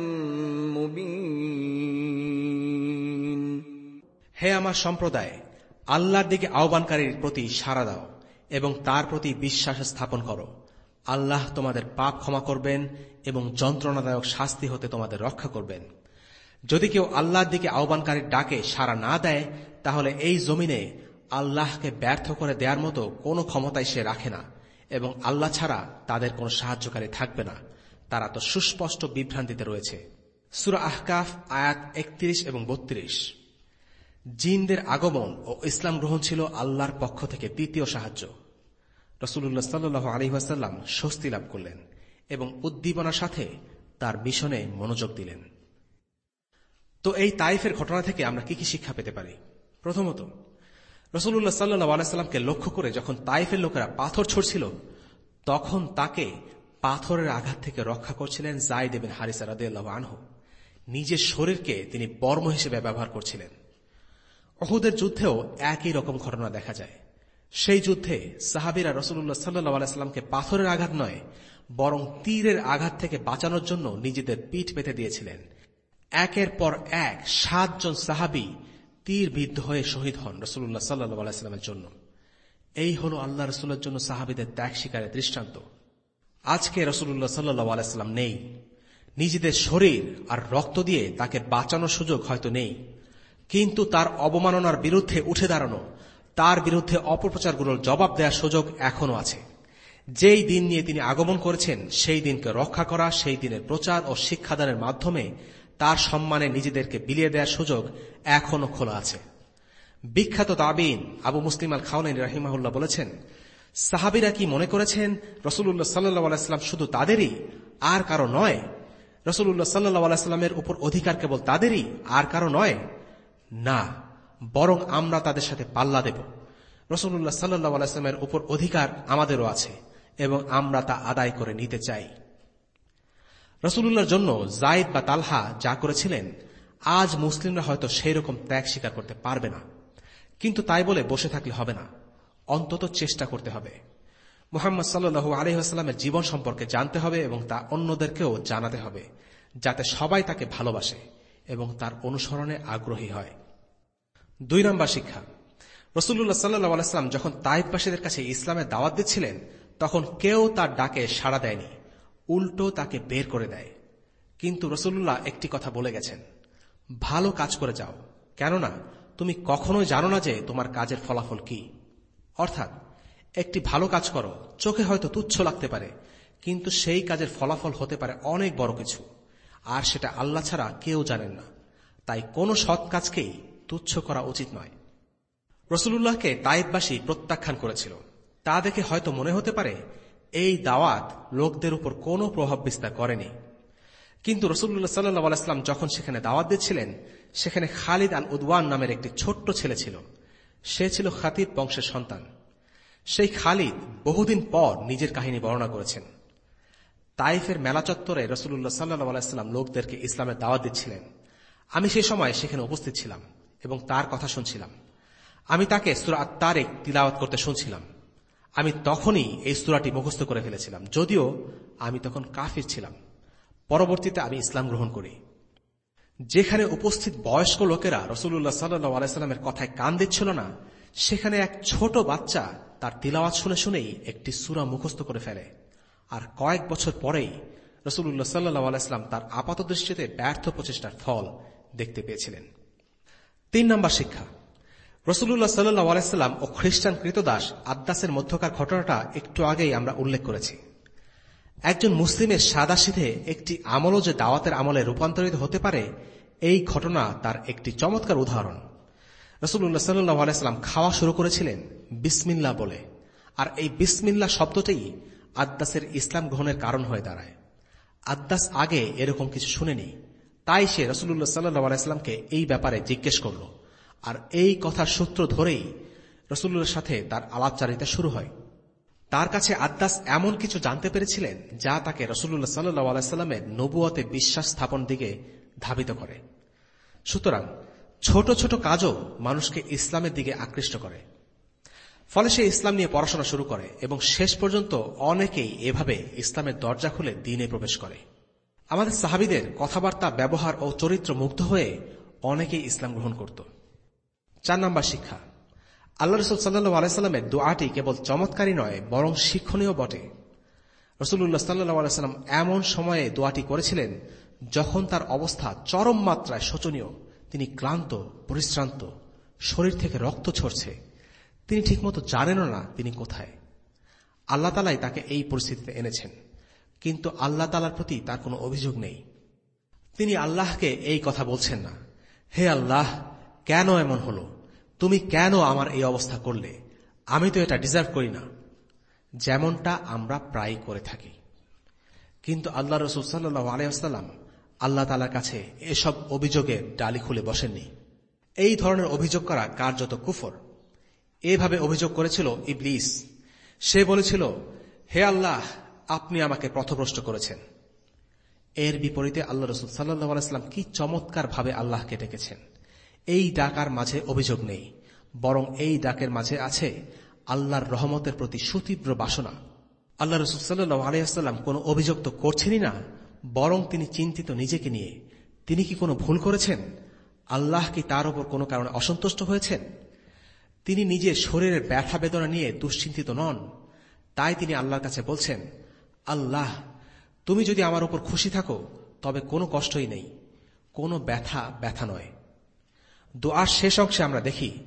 مبين। হে আমার সম্প্রদায়, আল্লাহর দিকে আহ্বানকারীর প্রতি সাড়া দাও এবং তার প্রতি বিশ্বাস স্থাপন করো। আল্লাহ তোমাদের পাপ ক্ষমা করবেন এবং যন্ত্রণাদায়ক শাস্তি হতে তোমাদের রক্ষা করবেন। যদি কেউ আল্লাহর দিকে আহ্বানকারীর ডাকে সাড়া না দেয়, তাহলে এই জমিনে আল্লাহকে ব্যর্থ করে দেওয়ার মতো কোনো ক্ষমতাই সে রাখে না এবং আল্লাহ ছাড়া তাদের কোনো সাহায্যকারী থাকবে না। তারা তো সুস্পষ্ট বিভ্রান্তিতে রয়েছে। সূরা আহকাফ আয়াত একত্রিশ এবং বত্রিশ। জিনদের আগমন ও ইসলাম গ্রহণ ছিল আল্লাহর পক্ষ থেকে দ্বিতীয় সাহায্য। রাসূলুল্লাহ সাল্লাল্লাহু আলাইহি ওয়াসাল্লাম স্বস্তি লাভ করলেন এবং উদ্দীপনার সাথে তার মিশনে মনোযোগ দিলেন। তো এই তাইফের ঘটনা থেকে আমরা কি কি শিক্ষা পেতে পারি? প্রথমত, রাসূলুল্লাহ সাল্লাল্লাহু আলাইহি ওয়াসাল্লামকে লক্ষ্য করে যখন তাইফের লোকেরা পাথর ছুড়ছিল, তখন তাকে পাথরের আঘাত থেকে রক্ষা করছিলেন যায়েদ ইবনে হারিসা রাদিয়াল্লাহু আনহু। নিজের শরীরকে তিনি বর্ম হিসেবে ব্যবহার করছিলেন। উহুদের যুদ্ধেও একই রকম ঘটনা দেখা যায়। সেই যুদ্ধে সাহাবীরা রাসূলুল্লাহ সাল্লাল্লাহু আলাইহি ওয়াসাল্লামকে পাথরের আঘাত নয়, বরং তীরের আঘাত থেকে বাঁচানোর জন্য নিজেদের পিঠ পেতে দিয়েছিলেন। একের পর এক সাতজন সাহাবী তীর বিদ্ধ হয়ে শহীদ হন রাসূলুল্লাহ সাল্লাল্লাহু আলাইহি ওয়াসাল্লামের জন্য। এই হলো আল্লাহ রাসূলের জন্য সাহাবীদের ত্যাগ স্বীকারের দৃষ্টান্ত। আজকে রাসূলুল্লাহ সাল্লাল্লাহু আলাইহি ওয়াসাল্লাম নেই, নিজেদের শরীর আর রক্ত দিয়ে তাকে বাঁচানোর সুযোগ হয়তো নেই, কিন্তু তার অবমাননার বিরুদ্ধে উঠে দাঁড়ানো, তার বিরুদ্ধে অপপ্রচারগুলোর জবাব দেওয়ার সুযোগ এখনো আছে। যেই দিন নিয়ে তিনি আগমন করেছেন সেই দিনকে রক্ষা করা, সেই দিনের প্রচার ও শিক্ষাদানের মাধ্যমে তার সম্মানে নিজেদেরকে বিলিয়ে দেওয়ার সুযোগ এখনো খোলা আছে। বিখ্যাত তাবিঈন আবু মুসলিম আল খাওলানী রাহিমাহুল্লাহ বলেছেন, সাহাবীরা কি মনে করেছেন রাসূলুল্লাহ সাল্লাল্লাহু আলাইহি ওয়াসাল্লাম শুধু তাদেরই, আর কারো নয়? রাসূলুল্লাহ সাল্লাল্লাহু আলাইহি ওয়াসাল্লামের উপর অধিকার কেবল তাদেরই, আর কারো নয়? না, বরং আমরা তাদের সাথে পাল্লা দেব। রাসূলুল্লাহ সাল্লাল্লাহু আলাইহি ওয়াসাল্লামের উপর অধিকার আমাদেরও আছে এবং আমরা তা আদায় করে নিতে চাই। রাসূলুল্লাহর জন্য যায়েদ বা তালহা যা করেছিলেন, আজ মুসলিমরা হয়তো সেই রকম ত্যাগ স্বীকার করতে পারবে না, কিন্তু তাই বলে বসে থাকলে হবে না, অন্তত চেষ্টা করতে হবে। মুহাম্মদ সাল্লাল্লাহু আলাইহি ওয়াসাল্লামের জীবন সম্পর্কে জানতে হবে এবং তা অন্যদেরকেও জানাতে হবে, যাতে সবাই তাকে ভালোবাসে এবং তার অনুসরণে আগ্রহী হয়। দুই নম্বর শিক্ষা, রাসূলুল্লাহ সাল্লাল্লাহু আলাইহি ওয়াসাল্লাম যখন তায়েফবাসীদের কাছে ইসলামের দাওয়াত দিচ্ছিলেন, তখন কেউ তার ডাকে সাড়া দেয়নি, উল্টো তাকে বের করে দেয়। কিন্তু রাসূলুল্লাহ একটি কথা বলে গেছেন, ভালো কাজ করে যাও, কেননা তুমি কখনোই জানো না যে তোমার কাজের ফলাফল কি। অর্থাৎ একটি ভালো কাজ করো, চোখে হয়তো তুচ্ছ লাগতে পারে, কিন্তু সেই কাজের ফলাফল হতে পারে অনেক বড় কিছু, আর সেটা আল্লাহ ছাড়া কেউ জানেন না। তাই কোনো সৎ কাজকেই তুচ্ছ করা উচিত নয়। রাসূলুল্লাহকে তায়েফবাসী প্রত্যাখ্যান করেছিল, তা দেখে হয়তো মনে হতে পারে এই দাওয়াত লোকদের উপর কোনো প্রভাব বিস্তার করেনি। কিন্তু রাসূলুল্লাহ সাল্লাল্লাহু আলাইহি ওয়াসাল্লাম যখন সেখানে দাওয়াত দিচ্ছিলেন, সেখানে খালিদ আল উদওয়ান নামের একটি ছোট্ট ছেলে ছিল। সে ছিল খাতিব বংশের সন্তান। সেই খালিদ বহুদিন পর নিজের কাহিনী বর্ণনা করেছেন। তাইফের মেলা চত্বরে রাসূলুল্লাহ সাল্লাল্লাহু আলাইহি ওয়াসাল্লাম লোকদেরকে ইসলামের দাওয়াত দিচ্ছিলেন। আমি সেই সময় সেখানে উপস্থিত ছিলাম এবং তার কথা শুনছিলাম। আমি তাকে সূরা আত-তারিক তিলাওয়াত করতে শুনছিলাম। আমি তখনই এই সূরাটি মুখস্থ করে ফেলেছিলাম, যদিও আমি তখন কাফির ছিলাম। পরবর্তীতে আমি ইসলাম গ্রহণ করি। যেখানে উপস্থিত বয়স্ক লোকেরা রাসূলুল্লাহ সাল্লাল্লাহু আলাইহি ওয়াসাল্লামের কথায় কান দিচ্ছিল না, সেখানে এক ছোট বাচ্চা তার তিলাওয়াত শুনে শুনেই একটি সূরা মুখস্থ করে ফেলে। আর কয়েক বছর পরেই রাসূলুল্লাহ সাল্লাল্লাহু আলাইহি ওয়াসাল্লাম তার আপাতদৃষ্টিতে ব্যর্থ প্রচেষ্টার ফল দেখতে পেয়েছিলেন। তিন নম্বর শিক্ষা, রাসূলুল্লাহ সাল্লাল্লাহু আলাইহি ওয়াসাল্লাম ও খ্রিস্টান কৃতদাস আদ্দাসের মধ্যকার ঘটনাটা একটু আগেই আমরা উল্লেখ করেছি। একজন মুসলিমের সাদাসিধে একটি আমলও যে দাওয়াতের আমলে রূপান্তরিত হতে পারে, এই ঘটনা তার একটি চমৎকার উদাহরণ। রাসূলুল্লাহ সাল্লাল্লাহু আলাইহি ওয়াসাল্লাম খাওয়া শুরু করেছিলেন বিসমিল্লাহ বলে, আর এই বিসমিল্লাহ শব্দটিই আদ্দাসের ইসলাম গ্রহণের কারণ হয়ে দাঁড়ায়। আদ্দাস আগে এরকম কিছু শুনেনি, তাই সে রাসূলুল্লাহ সাল্লাল্লাহু আলাইহি ওয়াসাল্লামকে এই ব্যাপারে জিজ্ঞেস করল, আর এই কথার সূত্র ধরেই রাসূলুল্লাহর সাথে তার আলাপচারিতা শুরু হয়। তার কাছে আদ্দাস এমন কিছু জানতে পেরেছিলেন যা তাকে রাসূলুল্লাহ সাল্লাল্লাহু আলাইহি ওয়াসাল্লামের নবুয়তে বিশ্বাস স্থাপন দিকে ধাবিত করে। সুতরাং ছোট ছোট কাজও মানুষকে ইসলামের দিকে আকৃষ্ট করে। ফলে সে ইসলাম নিয়ে পড়াশোনা শুরু করে এবং শেষ পর্যন্ত অনেকেই এভাবে ইসলামের দরজা খুলে দ্বীনে প্রবেশ করে। আমাদের সাহাবীদের কথাবার্তা, ব্যবহার ও চরিত্র মুগ্ধ হয়ে অনেকেই ইসলাম গ্রহণ করত। চার নম্বর শিক্ষা, আল্লাহ রাসূল সাল্লাল্লাহু আলাইহি ওয়াসাল্লামের দোয়াটি কেবল চমৎকারই নয়, বরং শিক্ষণীয় বটে। রাসূলুল্লাহ সাল্লাল্লাহু আলাইহি ওয়াসাল্লাম এমন সময়ে দোয়াটি করেছিলেন যখন তার অবস্থা চরম মাত্রায় শোচনীয়। তিনি ক্লান্ত, পরিশ্রান্ত, শরীর থেকে রক্ত ঝরছে। তিনি ঠিকমতো জানেনও না তিনি কোথায়। আল্লাহ তাআলাই তাকে এই পরিস্থিতিতে এনেছেন, কিন্তু আল্লাহ তাআলার প্রতি তার কোনো অভিযোগ নেই। তিনি আল্লাহকে এই কথা বলছেন না, হে আল্লাহ, কেন এমন হলো? তুমি কেন আমার এই অবস্থা করলে? আমি তো এটা ডিজার্ভ করি না, যেমনটা আমরা প্রায় করে থাকি। কিন্তু আল্লাহ রাসূল সাল্লাল্লাহু আলাইহি ওয়াসাল্লাম আল্লাহ তাআলার কাছে এসব অভিযোগের ডালি খুলে বসেননি। এই ধরনের অভিযোগ করা কার্যত কুফর। এভাবে অভিযোগ করেছিল ইবলিস। সে বলেছিল, হে আল্লাহ, আপনি আমাকে পথভ্রষ্ট করেছেন। এর বিপরীতে আল্লাহ রাসূল সাল্লাল্লাহু আলাইহি ওয়াসাল্লাম কি চমৎকার ভাবে আল্লাহকে ডেকেছেন। এই ডাকার মাঝে অভিযোগ নেই, বরং এই ডাকের মাঝে আছে আল্লাহর রহমতের প্রতি সুতীব্র বাসনা। আল্লাহ রাসূল সাল্লাল্লাহু আলাইহি ওয়াসাল্লাম কোনো অভিযোগ তো করছেনই না, বরং তিনি চিন্তিত নিজেকে নিয়ে। তিনি কি কোনো ভুল করেছেন? আল্লাহ কি তার উপর কোনো কারণে অসন্তুষ্ট হয়েছেন? তিনি নিজের শরীরের ব্যথা বেদনা নিয়ে দুশ্চিন্তিত নন। তাই তিনি আল্লাহর কাছে বলছেন, আল্লাহ, তুমি যদি আমার উপর খুশি থাকো তবে কোনো কষ্টই নেই, কোনো ব্যথা ব্যথা নয়। দোয়ার শেষ অংশে আমরা দেখি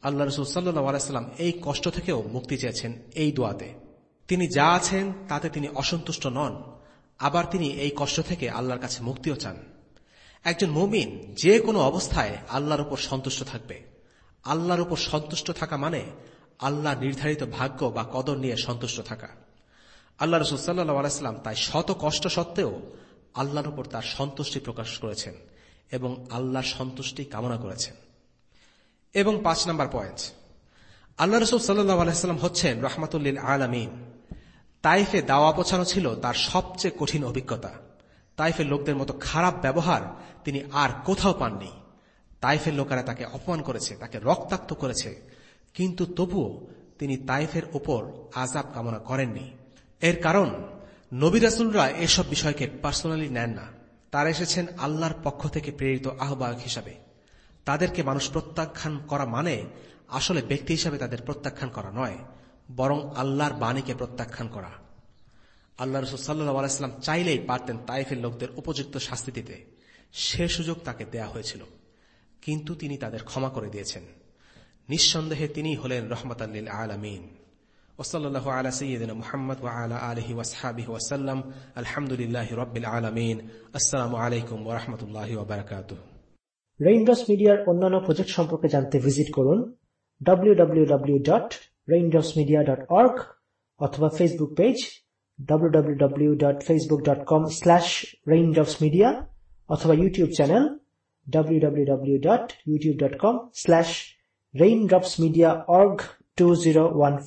আল্লাহ রাসূল সাল্লাল্লাহু আলাইহি ওয়াসাল্লাম এই কষ্ট থেকেও মুক্তি চেয়েছেন এই দোয়াতে। তিনি যা আছেন তাতে তিনি অসন্তুষ্ট নন, আবার তিনি এই কষ্ট থেকে আল্লাহর কাছে মুক্তিও চান। একজন মুমিন যে কোনো অবস্থায় আল্লাহর উপর সন্তুষ্ট থাকবে। আল্লাহর উপর সন্তুষ্ট থাকা মানে আল্লাহ নির্ধারিত ভাগ্য বা কদর নিয়ে সন্তুষ্ট থাকা। আল্লাহ রাসূল সাল্লাল্লাহু আলাইহি ওয়াসাল্লাম তাই শত কষ্ট সত্ত্বেও আল্লাহর উপর তার সন্তুষ্টি প্রকাশ করেছেন এবং আল্লাহর সন্তুষ্টি কামনা করেছেন। এবং পাঁচ নম্বর পয়েন্ট, আল্লাহ রাসূল সাল্লাল্লাহু আলাইহি ওয়াসাল্লাম হচ্ছেন রাহমাতুল লিল আলামিন। তাইফে দাওয়া পৌঁছানো ছিল তার সবচেয়ে কঠিন অভিজ্ঞতা। তাইফের লোকদের মতো খারাপ ব্যবহার তিনি আর কোথাও পাননি। তাইফের লোকেরা তাকে অপমান করেছে, তাকে রক্তাক্ত করেছে, কিন্তু তবুও তিনি তাইফের উপর আযাব কামনা করেননি। এর কারণ নবী রাসূলরা এসব বিষয়কে পার্সোনালি নেন না। তারা এসেছেন আল্লাহর পক্ষ থেকে প্রেরিত আহ্বায়ক হিসাবে। তাদেরকে মানুষ প্রত্যাখ্যান করা মানে আসলে ব্যক্তি হিসাবে তাদের প্রত্যাখ্যান করা নয়, বরং আল্লাহর বাণীকে প্রত্যাখ্যান করা। আল্লাহ রাসূল সাল্লাল্লাহু আলাইহি ওয়াসাল্লাম চাইলেই পারতেন তাইফের লোকদের উপযুক্ত শাস্তি দিতে। সে সুযোগ তাকে দেয়া হয়েছিল, কিন্তু তিনি তাদের ক্ষমা করে দিয়েছেন। নিঃসন্দেহে তিনি হলেন রাহমাতাল লিল আলামিন। ওয়াসাল্লাল্লাহু আলা সাইয়্যিদিনা মুহাম্মদ ওয়া আলা আলিহি ওয়া আসহাবিহি ওয়া সাল্লাম। আলহামদুলিল্লাহি রাব্বিল আলামিন। আসসালামু আলাইকুম ওয়া রাহমাতুল্লাহি ওয়া বারাকাতুহু। রেইনড্রপস মিডিয়ার অন্যান্য প্রজেক্ট সম্পর্কে জানতে ভিজিট করুন W W W dot Raindrops Media dot org অথবা Facebook page W W W dot Facebook dot com slash Raindrops Media অথবা YouTube channel W W W dot YouTube dot com slash Raindrops Media org two zero one